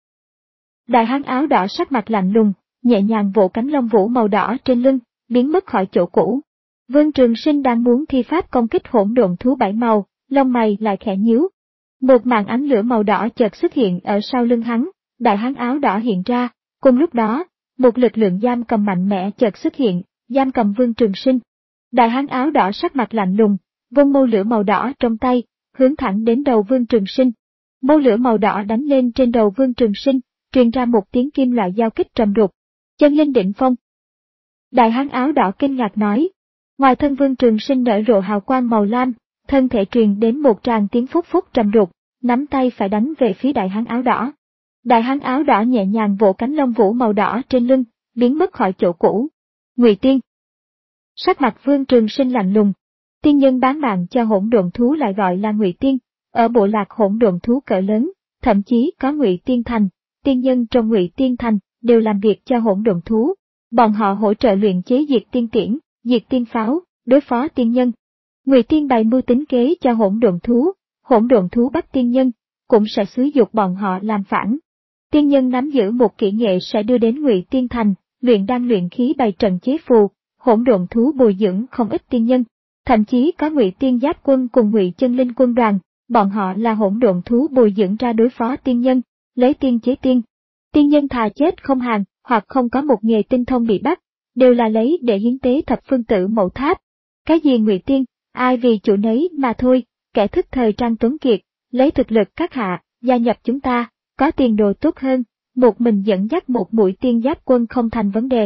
Đại hán áo đỏ sắc mặt lạnh lùng, nhẹ nhàng vỗ cánh lông vũ màu đỏ trên lưng, biến mất khỏi chỗ cũ. Vương Trường Sinh đang muốn thi pháp công kích hỗn độn thú bảy màu, lông mày lại khẽ nhíu. Một màn ánh lửa màu đỏ chợt xuất hiện ở sau lưng hắn, đại hán áo đỏ hiện ra, cùng lúc đó, một lực lượng giam cầm mạnh mẽ chợt xuất hiện, giam cầm Vương Trường Sinh. Đại hán áo đỏ sắc mặt lạnh lùng, vung mâu lửa màu đỏ trong tay, hướng thẳng đến đầu Vương Trường Sinh. Mâu lửa màu đỏ đánh lên trên đầu Vương Trường Sinh, truyền ra một tiếng kim loại giao kích trầm đục. Chân linh đỉnh phong. Đại hán áo đỏ kinh ngạc nói. Ngoài thân Vương Trường Sinh nở rộ hào quang màu lam, thân thể truyền đến một tràng tiếng phúc phúc trầm đục, nắm tay phải đánh về phía đại hán áo đỏ. Đại hán áo đỏ nhẹ nhàng vỗ cánh lông vũ màu đỏ trên lưng, biến mất khỏi chỗ cũ. Ngụy Tiên. Sắc mặt Vương Trường Sinh lạnh lùng. Tiên nhân bán mạng cho hỗn độn thú lại gọi là Ngụy Tiên, ở bộ lạc hỗn độn thú cỡ lớn, thậm chí có Ngụy Tiên Thành, tiên nhân trong Ngụy Tiên Thành đều làm việc cho hỗn độn thú. Bọn họ hỗ trợ luyện chế diệt tiên tiễn, diệt tiên pháo, đối phó tiên nhân. Ngụy Tiên bày mưu tính kế cho hỗn độn thú, hỗn độn thú bắt tiên nhân, cũng sẽ xúi dục bọn họ làm phản. Tiên nhân nắm giữ một kỹ nghệ sẽ đưa đến Ngụy Tiên Thành, luyện đan luyện khí bày trận chế phù, hỗn độn thú bồi dưỡng không ít tiên nhân, thậm chí có Ngụy Tiên Giáp quân cùng Ngụy Chân Linh quân đoàn, bọn họ là hỗn độn thú bồi dưỡng ra đối phó tiên nhân, lấy tiên chế tiên. Tiên nhân thà chết không hàng, hoặc không có một nghề tinh thông bị bắt, đều là lấy để hiến tế thập phương tử mẫu tháp. Cái gì Ngụy Tiên, ai vì chủ nấy mà thôi, kẻ thức thời Trang Tuấn Kiệt, lấy thực lực các hạ, gia nhập chúng ta, có tiền đồ tốt hơn, một mình dẫn dắt một mũi tiên giáp quân không thành vấn đề.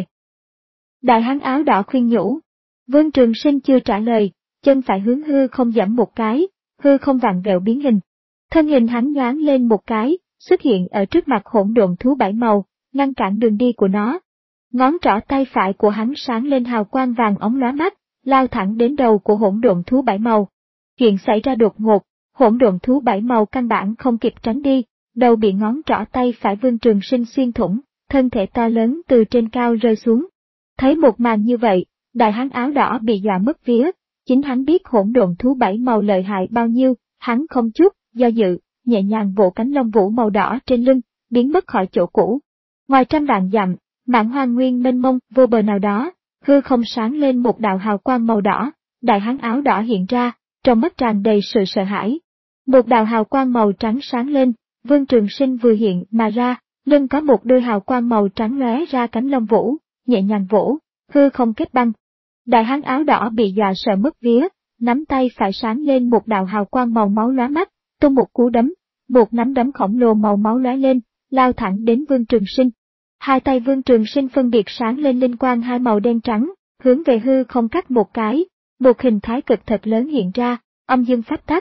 Đại hán áo đỏ khuyên nhủ. Vương Trường Sinh chưa trả lời, chân phải hướng hư không giẫm một cái, hư không vặn vẹo biến hình. Thân hình hắn nhoáng lên một cái, xuất hiện ở trước mặt hỗn độn thú bảy màu, ngăn cản đường đi của nó. Ngón trỏ tay phải của hắn sáng lên hào quang vàng óng lóa mắt, lao thẳng đến đầu của hỗn độn thú bảy màu. Chuyện xảy ra đột ngột, hỗn độn thú bảy màu căn bản không kịp tránh đi, đầu bị ngón trỏ tay phải Vương Trường Sinh xuyên thủng, thân thể to lớn từ trên cao rơi xuống. Thấy một màn như vậy, đại hán áo đỏ bị dọa mất vía, chính hắn biết hỗn độn thú bảy màu lợi hại bao nhiêu, hắn không chút do dự, nhẹ nhàng vỗ cánh lông vũ màu đỏ trên lưng, biến mất khỏi chỗ cũ. Ngoài trăm vạn dặm, mảng hoang nguyên mênh mông vô bờ nào đó, hư không sáng lên một đạo hào quang màu đỏ, đại hán áo đỏ hiện ra, trong mắt tràn đầy sự sợ hãi. Một đạo hào quang màu trắng sáng lên, Vương Trường Sinh vừa hiện mà ra, lưng có một đôi hào quang màu trắng lóe ra cánh lông vũ, nhẹ nhàng vỗ, hư không kết băng. Đại hán áo đỏ bị dọa sợ mất vía, nắm tay phải sáng lên một đạo hào quang màu máu lóa mắt, tung một cú đấm, một nắm đấm khổng lồ màu máu lóe lên, lao thẳng đến Vương Trường Sinh. Hai tay Vương Trường Sinh phân biệt sáng lên linh quang hai màu đen trắng, hướng về hư không cắt một cái, một hình thái cực thật lớn hiện ra, âm dương pháp tắc.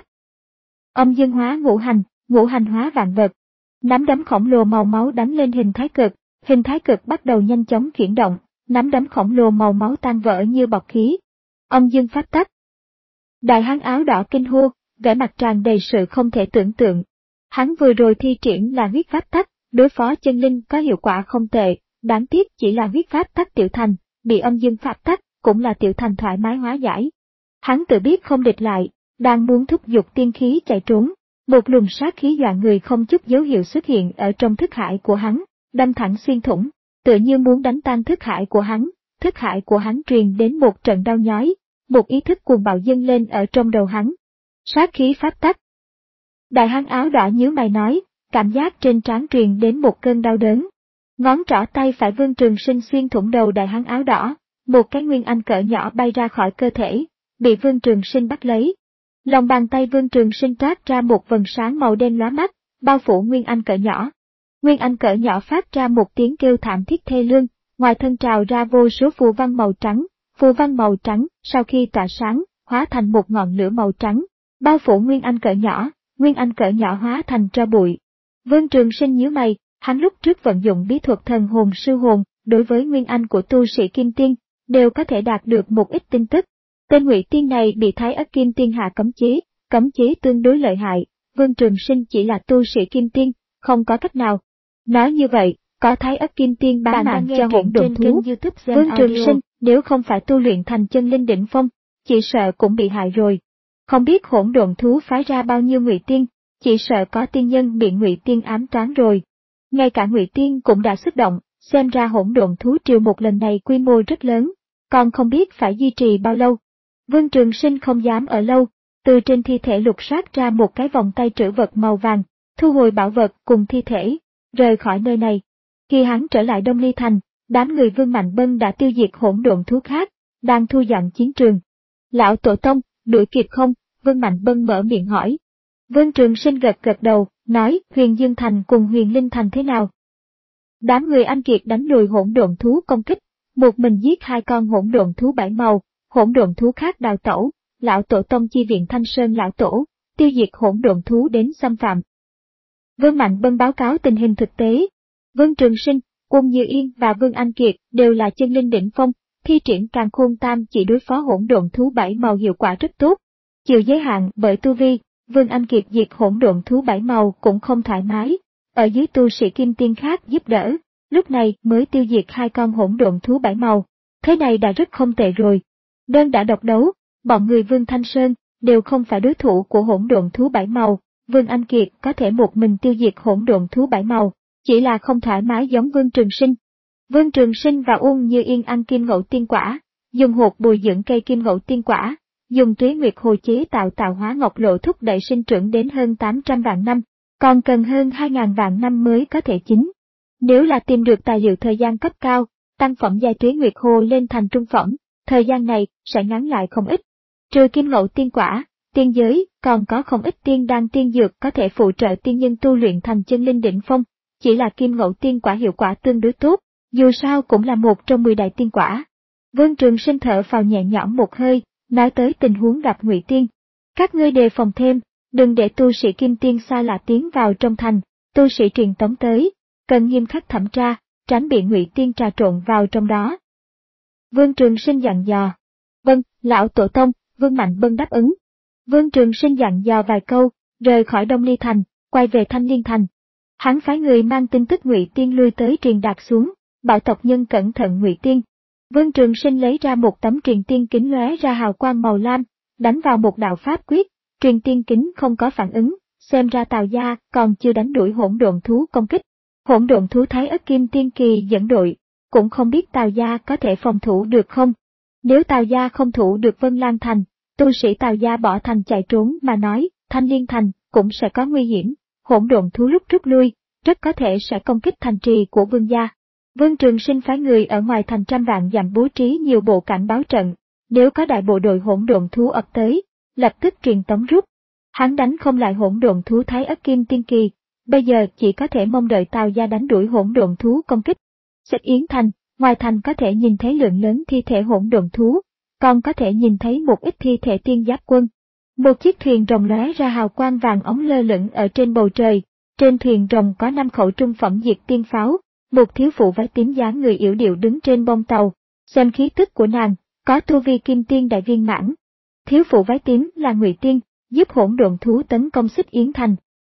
Âm dương hóa ngũ hành, ngũ hành hóa vạn vật. Nắm đấm khổng lồ màu máu đánh lên hình thái cực, hình thái cực bắt đầu nhanh chóng chuyển động, nắm đấm khổng lồ màu máu tan vỡ như bọt khí. Âm dương pháp tắc. Đại hán áo đỏ kinh hô, vẻ mặt tràn đầy sự không thể tưởng tượng. Hắn vừa rồi thi triển là huyết pháp tắc, đối phó chân linh có hiệu quả không tệ, đáng tiếc chỉ là huyết pháp tắc tiểu thành, bị âm dương pháp tắc, cũng là tiểu thành thoải mái hóa giải. Hắn tự biết không địch lại, đang muốn thúc giục tiên khí chạy trốn, một luồng sát khí dọa người không chút dấu hiệu xuất hiện ở trong thức hải của hắn, đâm thẳng xuyên thủng, tựa như muốn đánh tan thức hải của hắn, thức hải của hắn truyền đến một trận đau nhói, một ý thức cuồng bạo dâng lên ở trong đầu hắn. Sát khí pháp tắc. Đại hán áo đỏ nhíu mày nói, cảm giác trên trán truyền đến một cơn đau đớn. Ngón trỏ tay phải Vương Trường Sinh xuyên thủng đầu đại hán áo đỏ, một cái nguyên anh cỡ nhỏ bay ra khỏi cơ thể, bị Vương Trường Sinh bắt lấy. Lòng bàn tay Vương Trường Sinh toát ra một vầng sáng màu đen lóa mắt, bao phủ nguyên anh cỡ nhỏ. Nguyên anh cỡ nhỏ phát ra một tiếng kêu thảm thiết thê lương, ngoài thân trào ra vô số phù văn màu trắng, phù văn màu trắng sau khi tỏa sáng, hóa thành một ngọn lửa màu trắng, bao phủ nguyên anh cỡ nhỏ, nguyên anh cỡ nhỏ hóa thành tro bụi. Vương Trường Sinh nhíu mày, hắn lúc trước vận dụng bí thuật thần hồn sư hồn, đối với nguyên anh của tu sĩ Kim Tiên, đều có thể đạt được một ít tin tức. Tên Ngụy Tiên này bị Thái Ất Kim Tiên hạ cấm chế, cấm chế tương đối lợi hại, Vương Trường Sinh chỉ là tu sĩ Kim Tiên, không có cách nào. Nói như vậy, có Thái Ất Kim Tiên bán mạng cho hỗn độn thú, Vương Trường Sinh nếu không phải tu luyện thành chân linh đỉnh phong, chỉ sợ cũng bị hại rồi. Không biết hỗn độn thú phái ra bao nhiêu Ngụy Tiên, chỉ sợ có tiên nhân bị Ngụy Tiên ám toán rồi. Ngay cả Ngụy Tiên cũng đã xuất động, xem ra hỗn độn thú triều một lần này quy mô rất lớn, còn không biết phải duy trì bao lâu. Vương Trường Sinh không dám ở lâu, từ trên thi thể lục soát ra một cái vòng tay trữ vật màu vàng, thu hồi bảo vật cùng thi thể, rời khỏi nơi này. Khi hắn trở lại Đông Ly Thành, đám người Vương Mạnh Bân đã tiêu diệt hỗn độn thú khác, đang thu dọn chiến trường. Lão Tổ Tông, đuổi kịp không? Vương Mạnh Bân mở miệng hỏi. Vương Trường Sinh gật gật đầu, nói Huyền Dương Thành cùng Huyền Linh Thành thế nào? Đám người Anh Kiệt đánh lùi hỗn độn thú công kích, một mình giết hai con hỗn độn thú bảy màu, hỗn độn thú khác đào tẩu, Lão Tổ Tông chi viện Thanh Sơn Lão Tổ, tiêu diệt hỗn độn thú đến xâm phạm. Vương Mạnh Bân báo cáo tình hình thực tế. Vương Trường Sinh, Quân Như Yên và Vương Anh Kiệt đều là chân linh đỉnh phong, thi triển Càn Khôn Tam chỉ đối phó hỗn độn thú bảy màu hiệu quả rất tốt. Chịu giới hạn bởi tu vi, Vương Anh Kiệt diệt hỗn độn thú bảy màu cũng không thoải mái, ở dưới tu sĩ Kim Tiên khác giúp đỡ, lúc này mới tiêu diệt hai con hỗn độn thú bảy màu. Thế này đã rất không tệ rồi. Đơn đã độc đấu, bọn người Vương Thanh Sơn đều không phải đối thủ của hỗn độn thú bảy màu, Vương Anh Kiệt có thể một mình tiêu diệt hỗn độn thú bảy màu, chỉ là không thoải mái giống Vương Trường Sinh. Vương Trường Sinh và Uông Như Yên ăn kim ngẫu tiên quả, dùng hột bồi dưỡng cây kim ngẫu tiên quả, dùng tuế nguyệt hồ chế tạo tạo hóa ngọc lộ thúc đẩy sinh trưởng đến hơn tám trăm vạn năm, còn cần hơn hai nghìn vạn năm mới có thể chín. Nếu là tìm được tài liệu thời gian cấp cao, tăng phẩm giai tuế nguyệt hồ lên thành trung phẩm, thời gian này sẽ ngắn lại không ít. Trừ kim ngẫu tiên quả, tiên giới còn có không ít tiên đan tiên dược có thể phụ trợ tiên nhân tu luyện thành chân linh đỉnh phong, chỉ là kim ngẫu tiên quả hiệu quả tương đối tốt, dù sao cũng là một trong mười đại tiên quả. Vương Trường Sinh thở phào nhẹ nhõm một hơi, nói tới tình huống gặp Ngụy Tiên. Các ngươi đề phòng thêm, đừng để tu sĩ Kim Tiên xa lạ tiến vào trong thành, tu sĩ truyền tống tới, cần nghiêm khắc thẩm tra, tránh bị Ngụy Tiên trà trộn vào trong đó. Vương Trường Sinh dặn dò. Vâng, Lão Tổ Tông, Vương Mạnh Bân đáp ứng. Vương Trường Sinh dặn dò vài câu, rời khỏi Đông Ly Thành, quay về Thanh Liên Thành. Hắn phái người mang tin tức Ngụy Tiên lui tới truyền đạt xuống, bảo tộc nhân cẩn thận Ngụy Tiên. Vương Trường Sinh lấy ra một tấm truyền tiên kính lóe ra hào quang màu lam, đánh vào một đạo pháp quyết, truyền tiên kính không có phản ứng, xem ra Tào gia còn chưa đánh đuổi hỗn độn thú công kích. Hỗn độn thú Thái Ất Kim Tiên Kỳ dẫn đội, cũng không biết Tào gia có thể phòng thủ được không. Nếu Tào gia không thủ được Vân Lan Thành, tu sĩ Tào gia bỏ thành chạy trốn mà nói, Thanh Liên Thành cũng sẽ có nguy hiểm. Hỗn độn thú lúc rút lui, rất có thể sẽ công kích thành trì của Vương gia. Vương Trường Sinh phái người ở ngoài thành trăm vạn dặm bố trí nhiều bộ cảnh báo trận, nếu có đại bộ đội hỗn độn thú ập tới, lập tức truyền tống rút. Hắn đánh không lại hỗn độn thú Thái Ất Kim Tiên Kỳ, bây giờ chỉ có thể mong đợi Tào gia đánh đuổi hỗn độn thú công kích. Xích Yến Thành, ngoài thành có thể nhìn thấy lượng lớn thi thể hỗn độn thú, còn có thể nhìn thấy một ít thi thể tiên giáp quân. Một chiếc thuyền rồng lóe ra hào quang vàng óng lơ lửng ở trên bầu trời, trên thuyền rồng có năm khẩu trung phẩm diệt tiên pháo, một thiếu phụ váy tím dáng người yểu điệu đứng trên bông tàu, xem khí tức của nàng, có tu vi kim tiên đại viên mãn. Thiếu phụ váy tím là Ngụy Tiên, giúp hỗn độn thú tấn công Xích Yến Thành.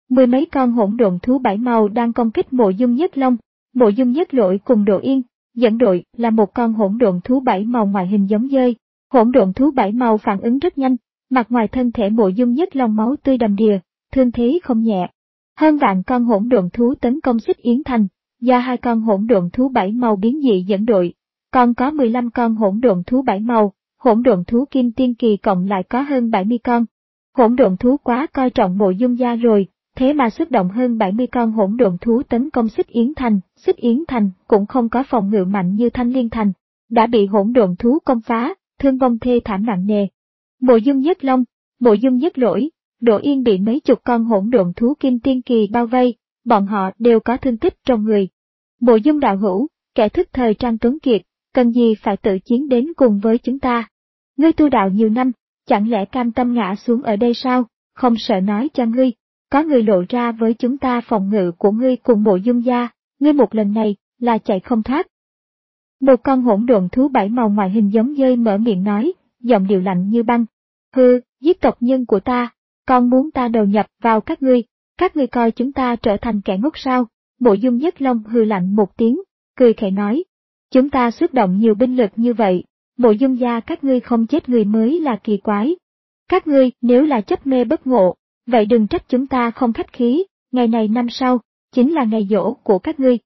Mười mấy con hỗn độn thú bảy màu đang công kích Mộ Dung Nhất Long, Mộ Dung Nhất Lỗi cùng Đồ Yên, dẫn đội là một con hỗn độn thú bảy màu ngoại hình giống dơi. Hỗn độn thú bảy màu phản ứng rất nhanh, mặt ngoài thân thể Mộ Dung Nhất Long máu tươi đầm đìa, thương thế không nhẹ. Hơn vạn con hỗn độn thú tấn công Xích Yến Thành, do hai con hỗn độn thú bảy màu biến dị dẫn đội, còn có mười lăm con hỗn độn thú bảy màu, hỗn độn thú Kim Tiên Kỳ cộng lại có hơn bảy mươi con. Hỗn độn thú quá coi trọng Mộ Dung gia rồi, thế mà xuất động hơn bảy mươi con hỗn độn thú tấn công Xích Yến Thành, Xích Yến Thành cũng không có phòng ngự mạnh như Thanh Liên Thành, đã bị hỗn độn thú công phá, thương vong thê thảm nặng nề. Mộ Dung Nhất Long, Mộ Dung Nhất Lỗi, Đồ Yên bị mấy chục con hỗn độn thú Kim Tiên Kỳ bao vây, bọn họ đều có thương tích trong người. Mộ Dung đạo hữu, kẻ thức thời Trang Tuấn Kiệt, cần gì phải tự chiến đến cùng với chúng ta? Ngươi tu đạo nhiều năm, chẳng lẽ cam tâm ngã xuống ở đây sao? Không sợ nói cho ngươi, có người lộ ra với chúng ta phòng ngự của ngươi cùng Mộ Dung gia, ngươi một lần này là chạy không thoát. Một con hỗn độn thú bảy màu ngoại hình giống dơi mở miệng nói, giọng điệu lạnh như băng. Hừ, giết tộc nhân của ta, còn muốn ta đầu nhập vào các ngươi, các ngươi coi chúng ta trở thành kẻ ngốc sao? Mộ Dung Nhất Long hừ lạnh một tiếng, cười khẩy nói. Chúng ta xuất động nhiều binh lực như vậy, Mộ Dung gia các ngươi không chết người mới là kỳ quái. Các ngươi nếu là chấp mê bất ngộ, vậy đừng trách chúng ta không khách khí, ngày này năm sau, chính là ngày giỗ của các ngươi.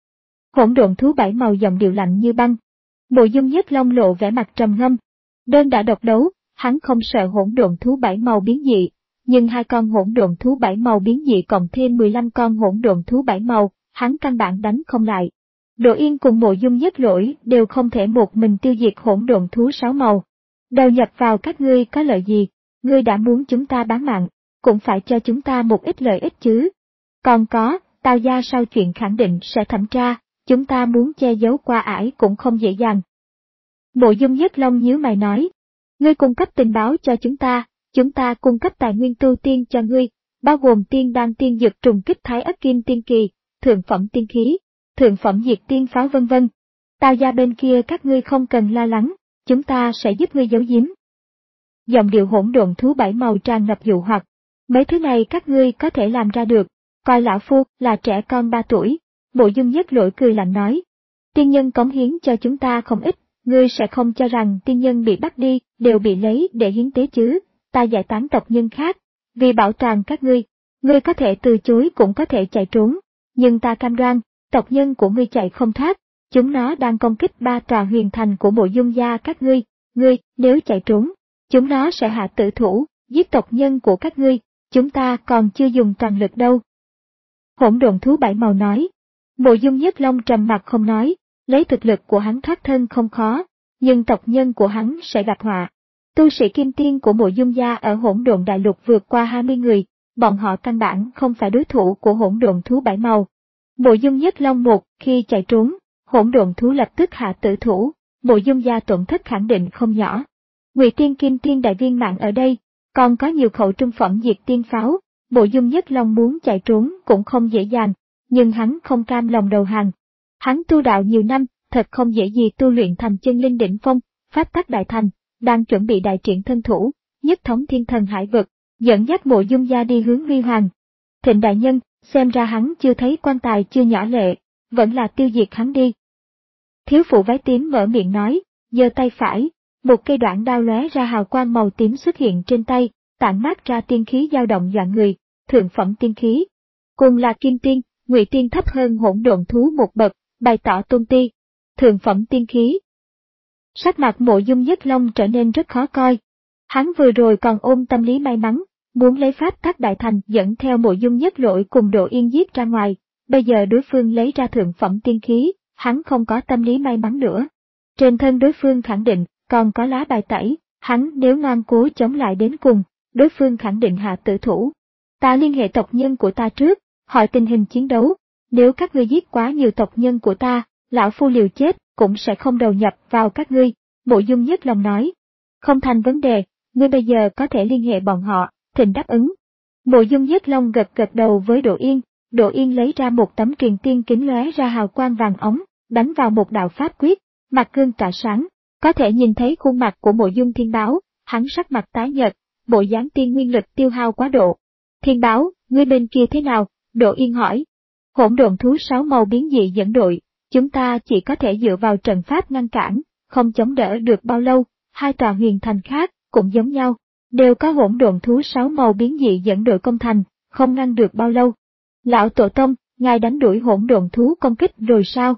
Hỗn độn thú bảy màu giọng điệu lạnh như băng. Mộ Dung Nhất Long lộ vẻ mặt trầm ngâm. Đơn đã độc đấu, hắn không sợ hỗn độn thú bảy màu biến dị, nhưng hai con hỗn độn thú bảy màu biến dị cộng thêm mười lăm con hỗn độn thú bảy màu, hắn căn bản đánh không lại. Đồ Yên cùng Mộ Dung Nhất Lỗi đều không thể một mình tiêu diệt hỗn độn thú sáu màu. Đầu nhập vào các ngươi có lợi gì? Ngươi đã muốn chúng ta bán mạng, cũng phải cho chúng ta một ít lợi ích chứ. Còn có, Tào gia sau chuyện khẳng định sẽ thẩm tra, chúng ta muốn che giấu qua ải cũng không dễ dàng. Mộ Dung Nhất Long nhíu mày nói, ngươi cung cấp tình báo cho chúng ta, chúng ta cung cấp tài nguyên tu tiên cho ngươi, bao gồm tiên đan tiên dược trùng kích thái ất kim tiên kỳ, thượng phẩm tiên khí, thượng phẩm diệt tiên pháo vân vân. Tào gia bên kia các ngươi không cần lo lắng, chúng ta sẽ giúp ngươi giấu giếm. Giọng điệu hỗn độn thú bảy màu tràn ngập dụ hoặc, mấy thứ này các ngươi có thể làm ra được, coi lão phu là trẻ con ba tuổi. Mộ Dung Nhất Lỗi cười lạnh nói, tiên nhân cống hiến cho chúng ta không ít, ngươi sẽ không cho rằng tiên nhân bị bắt đi đều bị lấy để hiến tế chứ? Ta giải tán tộc nhân khác, vì bảo toàn các ngươi, ngươi có thể từ chối cũng có thể chạy trốn, nhưng ta cam đoan, tộc nhân của ngươi chạy không thoát, chúng nó đang công kích ba tòa huyền thành của Mộ Dung gia các ngươi, ngươi nếu chạy trốn, chúng nó sẽ hạ tử thủ, giết tộc nhân của các ngươi, chúng ta còn chưa dùng toàn lực đâu. Hỗn độn thú bảy màu nói. Mộ Dung Nhất Long trầm mặt không nói, lấy thực lực của hắn thoát thân không khó, nhưng tộc nhân của hắn sẽ gặp họa. Tu sĩ kim tiên của Mộ Dung gia ở hỗn độn đại lục vượt qua hai mươi người, bọn họ căn bản không phải đối thủ của hỗn độn thú bảy màu. Mộ Dung Nhất Long một khi chạy trốn, hỗn độn thú lập tức hạ tử thủ, Mộ Dung gia tổn thất khẳng định không nhỏ. Ngụy Tiên Kim Tiên đại viên mãn ở đây, còn có nhiều khẩu trung phẩm diệt tiên pháo, Mộ Dung Nhất Long muốn chạy trốn cũng không dễ dàng, nhưng hắn không cam lòng đầu hàng. Hắn tu đạo nhiều năm, thật không dễ gì tu luyện thành chân linh đỉnh phong, pháp tắc đại thành, đang chuẩn bị đại triển thân thủ, nhất thống thiên thần hải vực, dẫn dắt Mộ Dung gia đi hướng huy hoàng. Thịnh đại nhân, xem ra hắn chưa thấy quan tài chưa nhỏ lệ, vẫn là tiêu diệt hắn đi. Thiếu phụ váy tím mở miệng nói, giơ tay phải, một cây đoạn đao lóe ra hào quang màu tím xuất hiện trên tay, tản mát ra tiên khí dao động dọa người, thượng phẩm tiên khí. Cùng là kim tiên, Ngụy Tiên thấp hơn hỗn độn thú một bậc, bày tỏ tôn ti. Thượng phẩm tiên khí. Sắc mặt Mộ Dung Nhất Long trở nên rất khó coi. Hắn vừa rồi còn ôm tâm lý may mắn, muốn lấy pháp tắc đại thành dẫn theo Mộ Dung Nhất Lỗi cùng Đồ Yên giết ra ngoài, bây giờ đối phương lấy ra thượng phẩm tiên khí, hắn không có tâm lý may mắn nữa. Trên thân đối phương khẳng định, còn có lá bài tẩy, hắn nếu ngoan cố chống lại đến cùng, đối phương khẳng định hạ tử thủ. Ta liên hệ tộc nhân của ta trước, hỏi tình hình chiến đấu, nếu các ngươi giết quá nhiều tộc nhân của ta, lão phu liều chết cũng sẽ không đầu nhập vào các ngươi, Mộ Dung Nhất Long nói. Không thành vấn đề, ngươi bây giờ có thể liên hệ bọn họ, Thịnh đáp ứng. Mộ Dung Nhất Long gật gật đầu với Đồ Yên, Đồ Yên lấy ra một tấm truyền tiên kính lóe ra hào quang vàng ống, đánh vào một đạo pháp quyết, mặt gương tỏa sáng, có thể nhìn thấy khuôn mặt của Mộ Dung Thiên Báo, hắn sắc mặt tái nhợt, bộ dáng tiên nguyên lực tiêu hao quá độ. Thiên Báo, Ngươi bên kia thế nào? Đỗ Yên hỏi. Hỗn độn thú sáu màu biến dị dẫn đội, chúng ta chỉ có thể dựa vào trận pháp ngăn cản, không chống đỡ được bao lâu. Hai tòa huyền thành khác cũng giống nhau, đều có hỗn độn thú sáu màu biến dị dẫn đội công thành, không ngăn được bao lâu. Lão Tổ Tông, ngài đánh đuổi hỗn độn thú công kích rồi sao?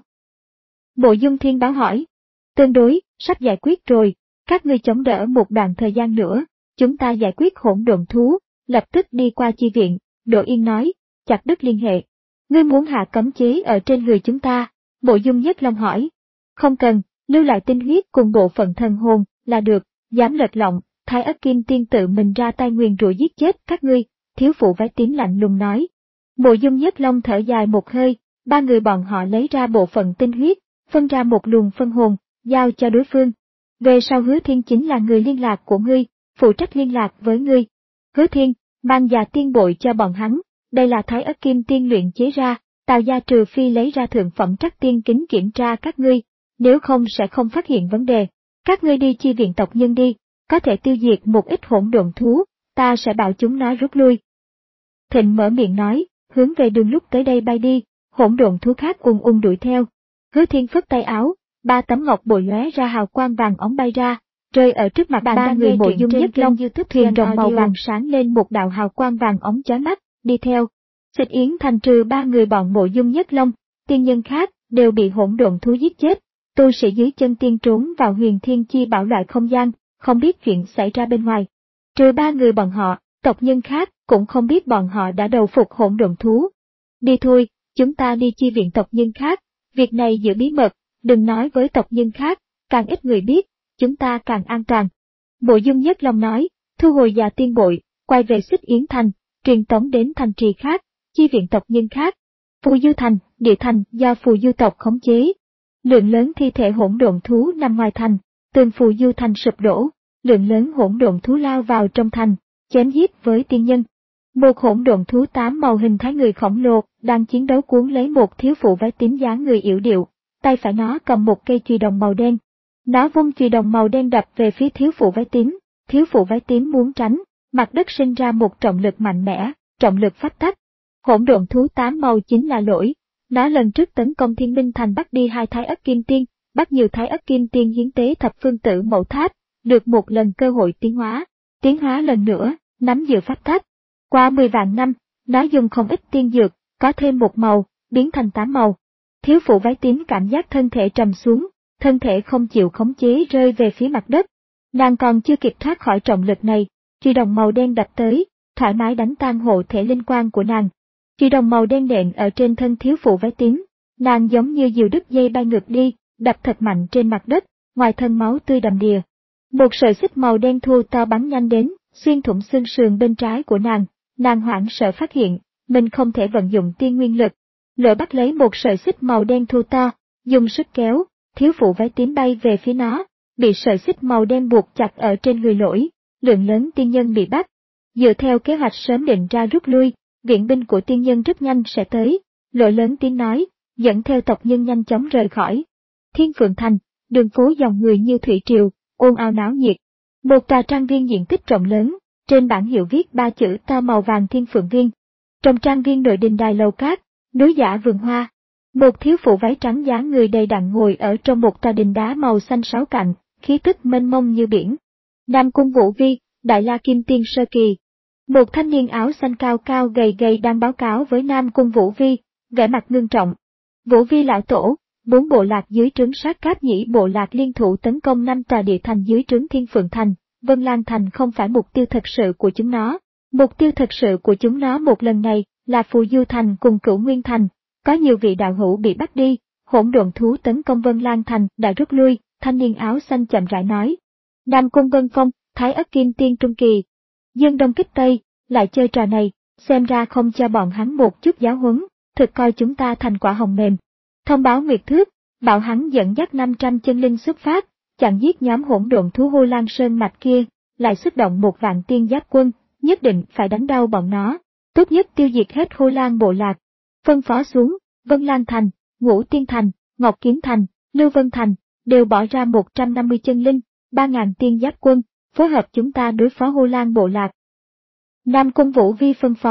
Mộ Dung Thiên báo hỏi. Tương đối, sắp giải quyết rồi, các ngươi chống đỡ một đoạn thời gian nữa, chúng ta giải quyết hỗn độn thú, lập tức đi qua chi viện. Đỗ Yên nói, chặt đứt liên hệ. Ngươi muốn hạ cấm chế ở trên người chúng ta? Mộ Dung Nhất Long hỏi. Không cần, lưu lại tinh huyết cùng bộ phận thần hồn là được. Dám lật lọng, Thái Ức Kim Tiên tự mình ra tay nguyền rủa giết chết các ngươi. Thiếu phụ váy tím lạnh lùng nói. Mộ Dung Nhất Long thở dài một hơi, ba người bọn họ lấy ra bộ phận tinh huyết, phân ra một luồng phân hồn, giao cho đối phương. Về sau Hứa Thiên chính là người liên lạc của ngươi, phụ trách liên lạc với ngươi. Hứa Thiên, mang già tiên bội cho bọn hắn, đây là Thái Ức Kim Tiên luyện chế ra, Tào gia trừ phi lấy ra thượng phẩm trắc tiên kính kiểm tra các ngươi, nếu không sẽ không phát hiện vấn đề. Các ngươi đi chi viện tộc nhân đi, có thể tiêu diệt một ít hỗn độn thú, ta sẽ bảo chúng nó rút lui. Thịnh mở miệng nói, hướng về đường lúc tới đây bay đi, hỗn độn thú khác ung ung đuổi theo. Hứa Thiên phất tay áo, ba tấm ngọc bội lóe ra hào quang vàng óng bay ra, rơi ở trước mặt ba người Mộ Dung Nhất Long. Thuyền rồng màu vàng sáng lên một đạo hào quang vàng óng chói mắt, đi theo. Xích Yến Thành trừ ba người bọn Mộ Dung Nhất Long, tiên nhân khác đều bị hỗn độn thú giết chết. Tu sĩ dưới chân tiên trốn vào huyền thiên chi bảo loại không gian, không biết chuyện xảy ra bên ngoài. Trừ ba người bọn họ, tộc nhân khác cũng không biết bọn họ đã đầu phục hỗn độn thú. Đi thôi, chúng ta đi chi viện tộc nhân khác, việc này giữ bí mật, đừng nói với tộc nhân khác, càng ít người biết, chúng ta càng an toàn. Mộ Dung Nhất Long nói, thu hồi già tiên bội, quay về Xích Yến Thành, truyền tống đến thành trì khác, chi viện tộc nhân khác. Phù Du Thành, địa thành do Phù Du tộc khống chế. Lượng lớn thi thể hỗn độn thú nằm ngoài thành, tường Phù Du Thành sụp đổ, lượng lớn hỗn độn thú lao vào trong thành, chém giết với tiên nhân. Một hỗn độn thú tám màu hình thái người khổng lồ đang chiến đấu cuốn lấy một thiếu phụ váy tím dáng người yểu điệu, tay phải nó cầm một cây chùy đồng màu đen. Nó vung chùy đồng màu đen đập về phía thiếu phụ váy tím, thiếu phụ váy tím muốn tránh, mặt đất sinh ra một trọng lực mạnh mẽ, trọng lực pháp tắc. Hỗn độn thú tám màu chính là lỗi, nó lần trước tấn công Thiên Minh Thành bắt đi hai Thái Ức Kim Tiên, bắt nhiều Thái Ức Kim Tiên hiến tế thập phương tử mẫu tháp, được một lần cơ hội tiến hóa, tiến hóa lần nữa, nắm giữ pháp tắc. Qua mười vạn năm, nó dùng không ít tiên dược, có thêm một màu, biến thành tám màu. Thiếu phụ váy tím cảm giác thân thể trầm xuống, thân thể không chịu khống chế rơi về phía mặt đất. Nàng còn chưa kịp thoát khỏi trọng lực này, chùy đồng màu đen đập tới, thoải mái đánh tan hộ thể linh quang của nàng. Chùy đồng màu đen nện ở trên thân thiếu phụ váy tím, nàng giống như diều đứt dây bay ngược đi, đập thật mạnh trên mặt đất, ngoài thân máu tươi đầm đìa. Một sợi xích màu đen thô to bắn nhanh đến, xuyên thủng xương sườn bên trái của nàng, nàng hoảng sợ phát hiện, mình không thể vận dụng tiên nguyên lực. Lửa bắt lấy một sợi xích màu đen thô to, dùng sức kéo, thiếu phụ váy tím bay về phía nó, bị sợi xích màu đen buộc chặt ở trên người lỗi, lượng lớn tiên nhân bị bắt. Dựa theo kế hoạch sớm định ra rút lui, viện binh của tiên nhân rất nhanh sẽ tới, lỗi lớn tiếng nói, dẫn theo tộc nhân nhanh chóng rời khỏi. Thiên Phượng Thành, đường phố dòng người như thủy triều, ồn ào náo nhiệt. Một tòa trang viên diện tích rộng lớn, trên bảng hiệu viết ba chữ to màu vàng Thiên Phượng Viên. Trong trang viên nội đình đài lầu cát, núi giả vườn hoa. Một thiếu phụ váy trắng dáng người đầy đặn ngồi ở trong một tòa đình đá màu xanh sáu cạnh, khí tức mênh mông như biển. Nam Cung Vũ Vi, Đại La Kim Tiên sơ kỳ. Một thanh niên áo xanh cao cao gầy gầy đang báo cáo với Nam Cung Vũ Vi, vẻ mặt ngưng trọng. Vũ Vi lão tổ, bốn bộ lạc dưới trướng Sát Cáp Nhĩ bộ lạc liên thủ tấn công năm tòa địa thành dưới trướng Thiên Phượng Thành, Vân Lan Thành không phải mục tiêu thật sự của chúng nó. Mục tiêu thật sự của chúng nó một lần này là Phù Du Thành cùng Cửu Nguyên Thành. Có nhiều vị đạo hữu bị bắt đi, hỗn độn thú tấn công Vân Lan Thành đã rút lui, thanh niên áo xanh chậm rãi nói. Nam Cung Vân Phong, Thái Ức Kim Tiên trung kỳ. Dương Đông kích Tây, lại chơi trò này, xem ra không cho bọn hắn một chút giáo huấn, thực coi chúng ta thành quả hồng mềm. Thông báo Nguyệt Thước, bảo hắn dẫn dắt năm trăm chân linh xuất phát, chặn giết nhóm hỗn độn thú Hô Lan Sơn mạch kia, lại xuất động một vạn tiên giáp quân, nhất định phải đánh đau bọn nó, tốt nhất tiêu diệt hết Hô Lan bộ lạc. Phân phó xuống, Vân Lan Thành, Ngũ Tiên Thành, Ngọc Kiếm Thành, Lưu Vân Thành, đều bỏ ra một trăm năm mươi chân linh, ba ngàn tiên giáp quân, phối hợp chúng ta đối phó Hô Lan bộ lạc. Nam Cung Vũ Vi phân phó,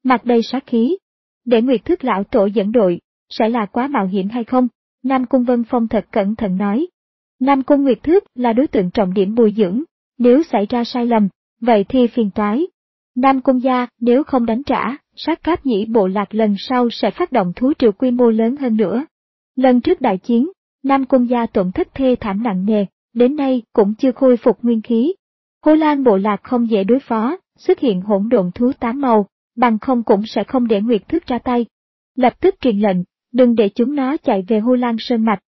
mặt đầy sát khí. Để Nguyệt Thước lão tổ dẫn đội, sẽ là quá mạo hiểm hay không? Nam Cung Vân Phong thật cẩn thận nói. Nam Cung Nguyệt Thước là đối tượng trọng điểm bồi dưỡng, nếu xảy ra sai lầm, vậy thì phiền toái. Nam Cung gia nếu không đánh trả, Sát Cáp Nhĩ bộ lạc lần sau sẽ phát động thú triều quy mô lớn hơn nữa. Lần trước đại chiến, Nam Cung gia tổn thất thê thảm nặng nề, đến nay cũng chưa khôi phục nguyên khí. Hồ Lan bộ lạc không dễ đối phó, xuất hiện hỗn độn thú tám màu, bằng không cũng sẽ không để Nguyệt Thước ra tay. Lập tức truyền lệnh, đừng để chúng nó chạy về Hồ Lan Sơn Mạch.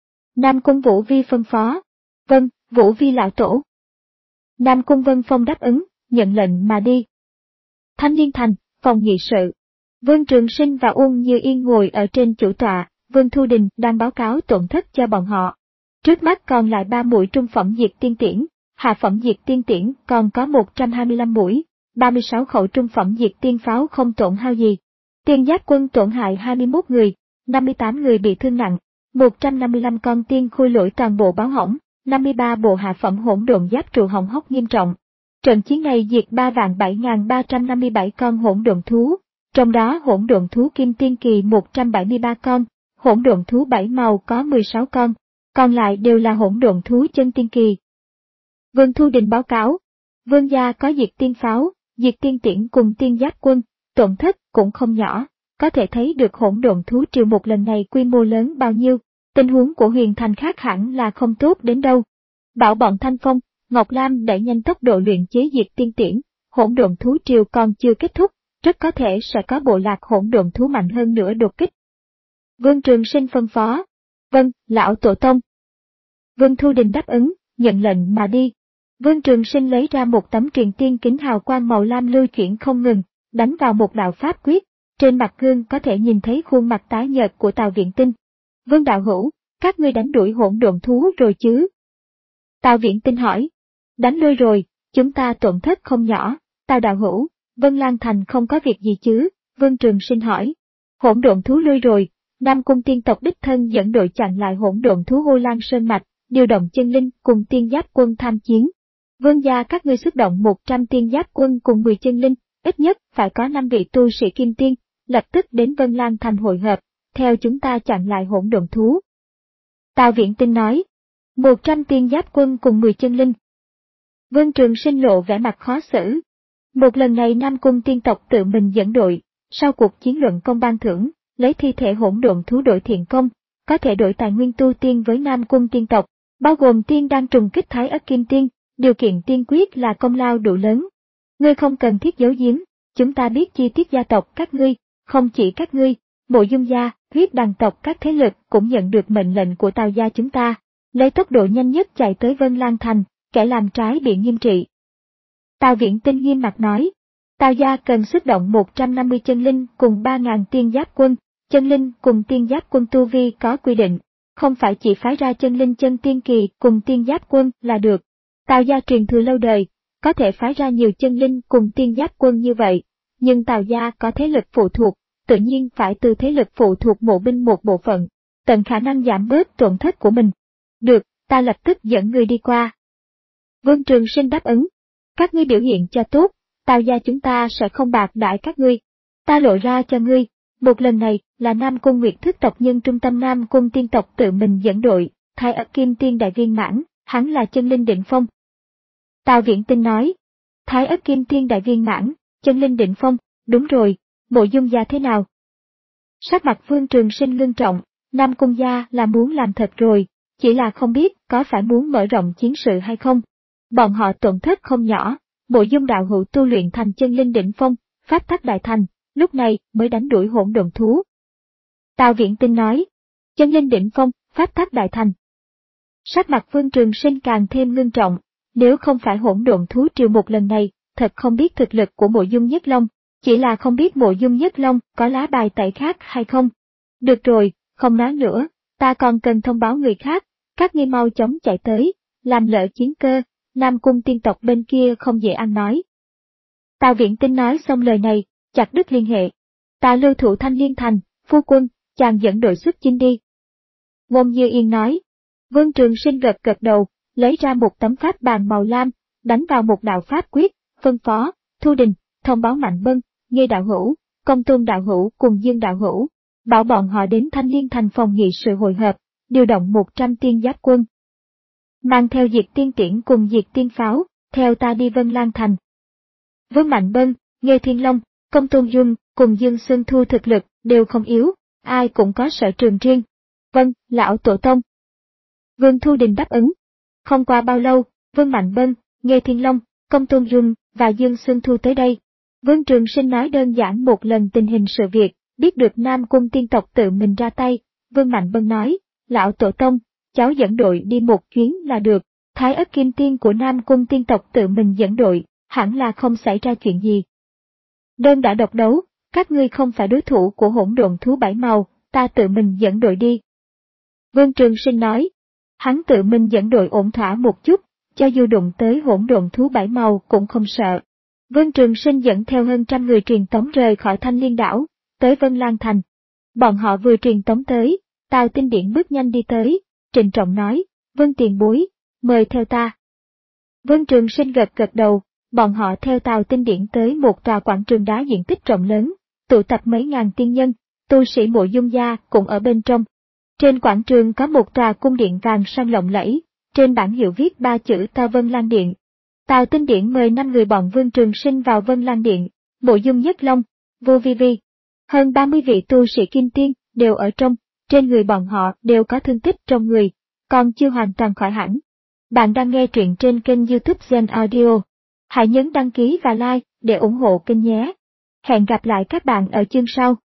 Nam Cung Vũ Vi phân phó. Vâng, Vũ Vi lão tổ. Nam Cung Vân Phong đáp ứng, nhận lệnh mà đi. Thanh Liên Thành, phòng nghị sự. Vương Trường Sinh và Uông Như Yên ngồi ở trên chủ tọa, Vương Thu Đình đang báo cáo tổn thất cho bọn họ. Trước mắt còn lại ba mũi trung phẩm diệt tiên tiễn, hạ phẩm diệt tiên tiễn còn có một trăm hai mươi lăm mũi, ba mươi sáu khẩu trung phẩm diệt tiên pháo không tổn hao gì. Tiên giáp quân tổn hại hai mươi mốt người, năm mươi tám người bị thương nặng, một trăm năm mươi lăm con tiên khôi lỗi toàn bộ báo hỏng, năm mươi ba bộ hạ phẩm hỗn độn giáp trụ hỏng hóc nghiêm trọng. Trận chiến này diệt ba vạn bảy nghìn ba trăm năm mươi bảy con hỗn độn thú, trong đó hỗn độn thú kim tiên kỳ một trăm bảy mươi ba con, hỗn độn thú bảy màu có mười sáu con, còn lại đều là hỗn độn thú chân tiên kỳ. Vương Thu Đình báo cáo, Vương gia có diệt tiên pháo, diệt tiên tiễn cùng tiên giáp quân, tổn thất cũng không nhỏ, có thể thấy được hỗn độn thú triều một lần này quy mô lớn bao nhiêu, tình huống của Huyền Thành khác hẳn là không tốt đến đâu. Bảo bọn Thanh Phong, Ngọc Lam đẩy nhanh tốc độ luyện chế diệt tiên tiễn, hỗn độn thú triều còn chưa kết thúc, rất có thể sẽ có bộ lạc hỗn độn thú mạnh hơn nữa đột kích. Vương Trường Sinh phân phó. Vâng, lão tổ tông. Vương Thu Đình đáp ứng, nhận lệnh mà đi. Vương Trường Sinh lấy ra một tấm truyền tiên kính hào quang màu lam lưu chuyển không ngừng, đánh vào một đạo pháp quyết, trên mặt gương có thể nhìn thấy khuôn mặt tái nhợt của Tào Viễn Tinh. Vương đạo hữu, các ngươi đánh đuổi hỗn độn thú rồi chứ? Tào Viễn Tinh hỏi. Đánh lui rồi, chúng ta tổn thất không nhỏ. Tào đạo hữu, Vân Lan Thành không có việc gì chứ? Vương Trường Sinh hỏi. Hỗn độn thú lui rồi, Nam Cung tiên tộc đích thân dẫn đội chặn lại hỗn độn thú Hồ Lan Sơn Mạch, điều động chân linh cùng tiên giáp quân tham chiến. Vương gia các ngươi xuất động một trăm tiên giáp quân cùng mười chân linh, ít nhất phải có năm vị tu sĩ kim tiên, lập tức đến Vân Lan Thành hội hợp, theo chúng ta chặn lại hỗn độn thú. Tào Viễn Tinh nói, một trăm tiên giáp quân cùng mười chân linh. Vương Trường Sinh lộ vẻ mặt khó xử. Một lần này Nam Cung tiên tộc tự mình dẫn đội, sau cuộc chiến luận công ban thưởng, lấy thi thể hỗn độn thú đổi thiện công, có thể đổi tài nguyên tu tiên với Nam Cung tiên tộc, bao gồm tiên đang trùng kích Thái Ất Kim Tiên, điều kiện tiên quyết là công lao đủ lớn. Ngươi không cần thiết giấu giếm, chúng ta biết chi tiết gia tộc các ngươi, không chỉ các ngươi, Mộ Dung gia, Huyết Đằng tộc các thế lực cũng nhận được mệnh lệnh của Tào gia chúng ta, lấy tốc độ nhanh nhất chạy tới Vân Lan Thành, kẻ làm trái bị nghiêm trị. Tào Viễn Tinh nghiêm mặt nói, Tào gia cần xuất động một trăm năm mươi chân linh cùng ba nghìn tiên giáp quân, chân linh cùng tiên giáp quân tu vi có quy định, không phải chỉ phái ra chân linh chân tiên kỳ cùng tiên giáp quân là được. Tào gia truyền thừa lâu đời, có thể phái ra nhiều chân linh cùng tiên giáp quân như vậy, nhưng Tào gia có thế lực phụ thuộc, tự nhiên phải từ thế lực phụ thuộc mộ binh một bộ phận, tận khả năng giảm bớt tổn thất của mình. Được, ta lập tức dẫn người đi qua. Vương Trường Sinh đáp ứng. Các ngươi biểu hiện cho tốt, Tào gia chúng ta sẽ không bạc đãi các ngươi. Ta lộ ra cho ngươi, một lần này là Nam Cung Nguyệt Thức tộc nhân trung tâm Nam Cung tiên tộc tự mình dẫn đội, Thái Ất Kim Tiên đại viên mãn, hắn là chân linh đỉnh phong. Tào Viễn Tinh nói, Thái Ất Kim Tiên đại viên mãn, chân linh đỉnh phong, đúng rồi, Mộ Dung gia thế nào? Sắc mặt Vương Trường Sinh ngưng trọng, Nam Cung gia là muốn làm thật rồi, chỉ là không biết có phải muốn mở rộng chiến sự hay không. Bọn họ tổn thất không nhỏ, Mộ Dung đạo hữu tu luyện thành chân linh đỉnh phong, pháp tắc đại thành, lúc này mới đánh đuổi hỗn độn thú. Tào Viễn Tinh nói, chân linh đỉnh phong, pháp tắc đại thành. Sắc mặt Vương Trường Sinh càng thêm ngưng trọng, nếu không phải hỗn độn thú triều một lần này, thật không biết thực lực của Mộ Dung Nhất Long, chỉ là không biết Mộ Dung Nhất Long có lá bài tẩy khác hay không. Được rồi, không nói nữa, ta còn cần thông báo người khác, các ngươi mau chóng chạy tới, làm lỡ chiến cơ, Nam Cung tiên tộc bên kia không dễ ăn nói. Tào Viễn Tinh nói xong lời này, chặt đứt liên hệ. Ta lưu thủ Thanh Liên Thành, phu quân, chàng dẫn đội xuất chinh đi. Ngôn Như Yên nói. Vương Trường Sinh gật gật đầu, lấy ra một tấm pháp bàn màu lam, đánh vào một đạo pháp quyết, phân phó, Thu Đình, thông báo Mạnh Bân, Nghê đạo hữu, Công Tôn đạo hữu cùng Dương đạo hữu, bảo bọn họ đến Thanh Liên thành phòng nghị sự hội hợp, điều động một trăm tiên giáp quân. Mang theo Diệt Tiên Tiễn cùng Diệt Tiên Pháo, theo ta đi Vân Lan thành. Vương Mạnh Bân, Nghê Thiên Long, Công Tôn Dung cùng Dương Xuân Thu thực lực đều không yếu, ai cũng có sở trường riêng. Vâng, lão tổ tông. Vương Thu Đình đáp ứng. Không qua bao lâu, Vương Mạnh Bân, Nghê Thiên Long, Công Tôn Dung và Dương Xuân Thu tới đây. Vương Trường Sinh nói đơn giản một lần tình hình sự việc, biết được Nam Cung tiên tộc tự mình ra tay. Vương Mạnh Bân nói, lão tổ tông, cháu dẫn đội đi một chuyến là được, Thái Ất Kim Tiên của Nam Cung tiên tộc tự mình dẫn đội, hẳn là không xảy ra chuyện gì. Đơn đã độc đấu, các ngươi không phải đối thủ của hỗn độn thú bảy màu, ta tự mình dẫn đội đi. Vương Trường Sinh nói, hắn tự mình dẫn đội ổn thỏa một chút, cho dù đụng tới hỗn độn thú bảy màu cũng không sợ. Vương Trường Sinh dẫn theo hơn trăm người truyền tống rời khỏi Thanh Liên đảo, tới Vân Lan thành. Bọn họ vừa truyền tống tới, Tào Tinh Điển bước nhanh đi tới, trịnh trọng nói, Vương tiền bối, mời theo ta. Vương Trường Sinh gật gật đầu, bọn họ theo Tào Tinh Điển tới một tòa quảng trường đá diện tích rộng lớn, tụ tập mấy ngàn tiên nhân, tu sĩ Mộ Dung gia cũng ở bên trong. Trên quảng trường có một tòa cung điện vàng son lộng lẫy, trên bảng hiệu viết ba chữ Tào Vân Lan Điện. Tào Tinh Điển mời năm người bọn Vương Trường Sinh vào Vân Lan Điện, Mộ Dung Nhất Long, Vô Vi Vi. Hơn ba mươi vị tu sĩ kim tiên đều ở trong, trên người bọn họ đều có thương tích trong người, còn chưa hoàn toàn khỏi hẳn. Bạn đang nghe truyện trên kênh YouTube Gen Audio. Hãy nhấn đăng ký và like để ủng hộ kênh nhé. Hẹn gặp lại các bạn ở chương sau.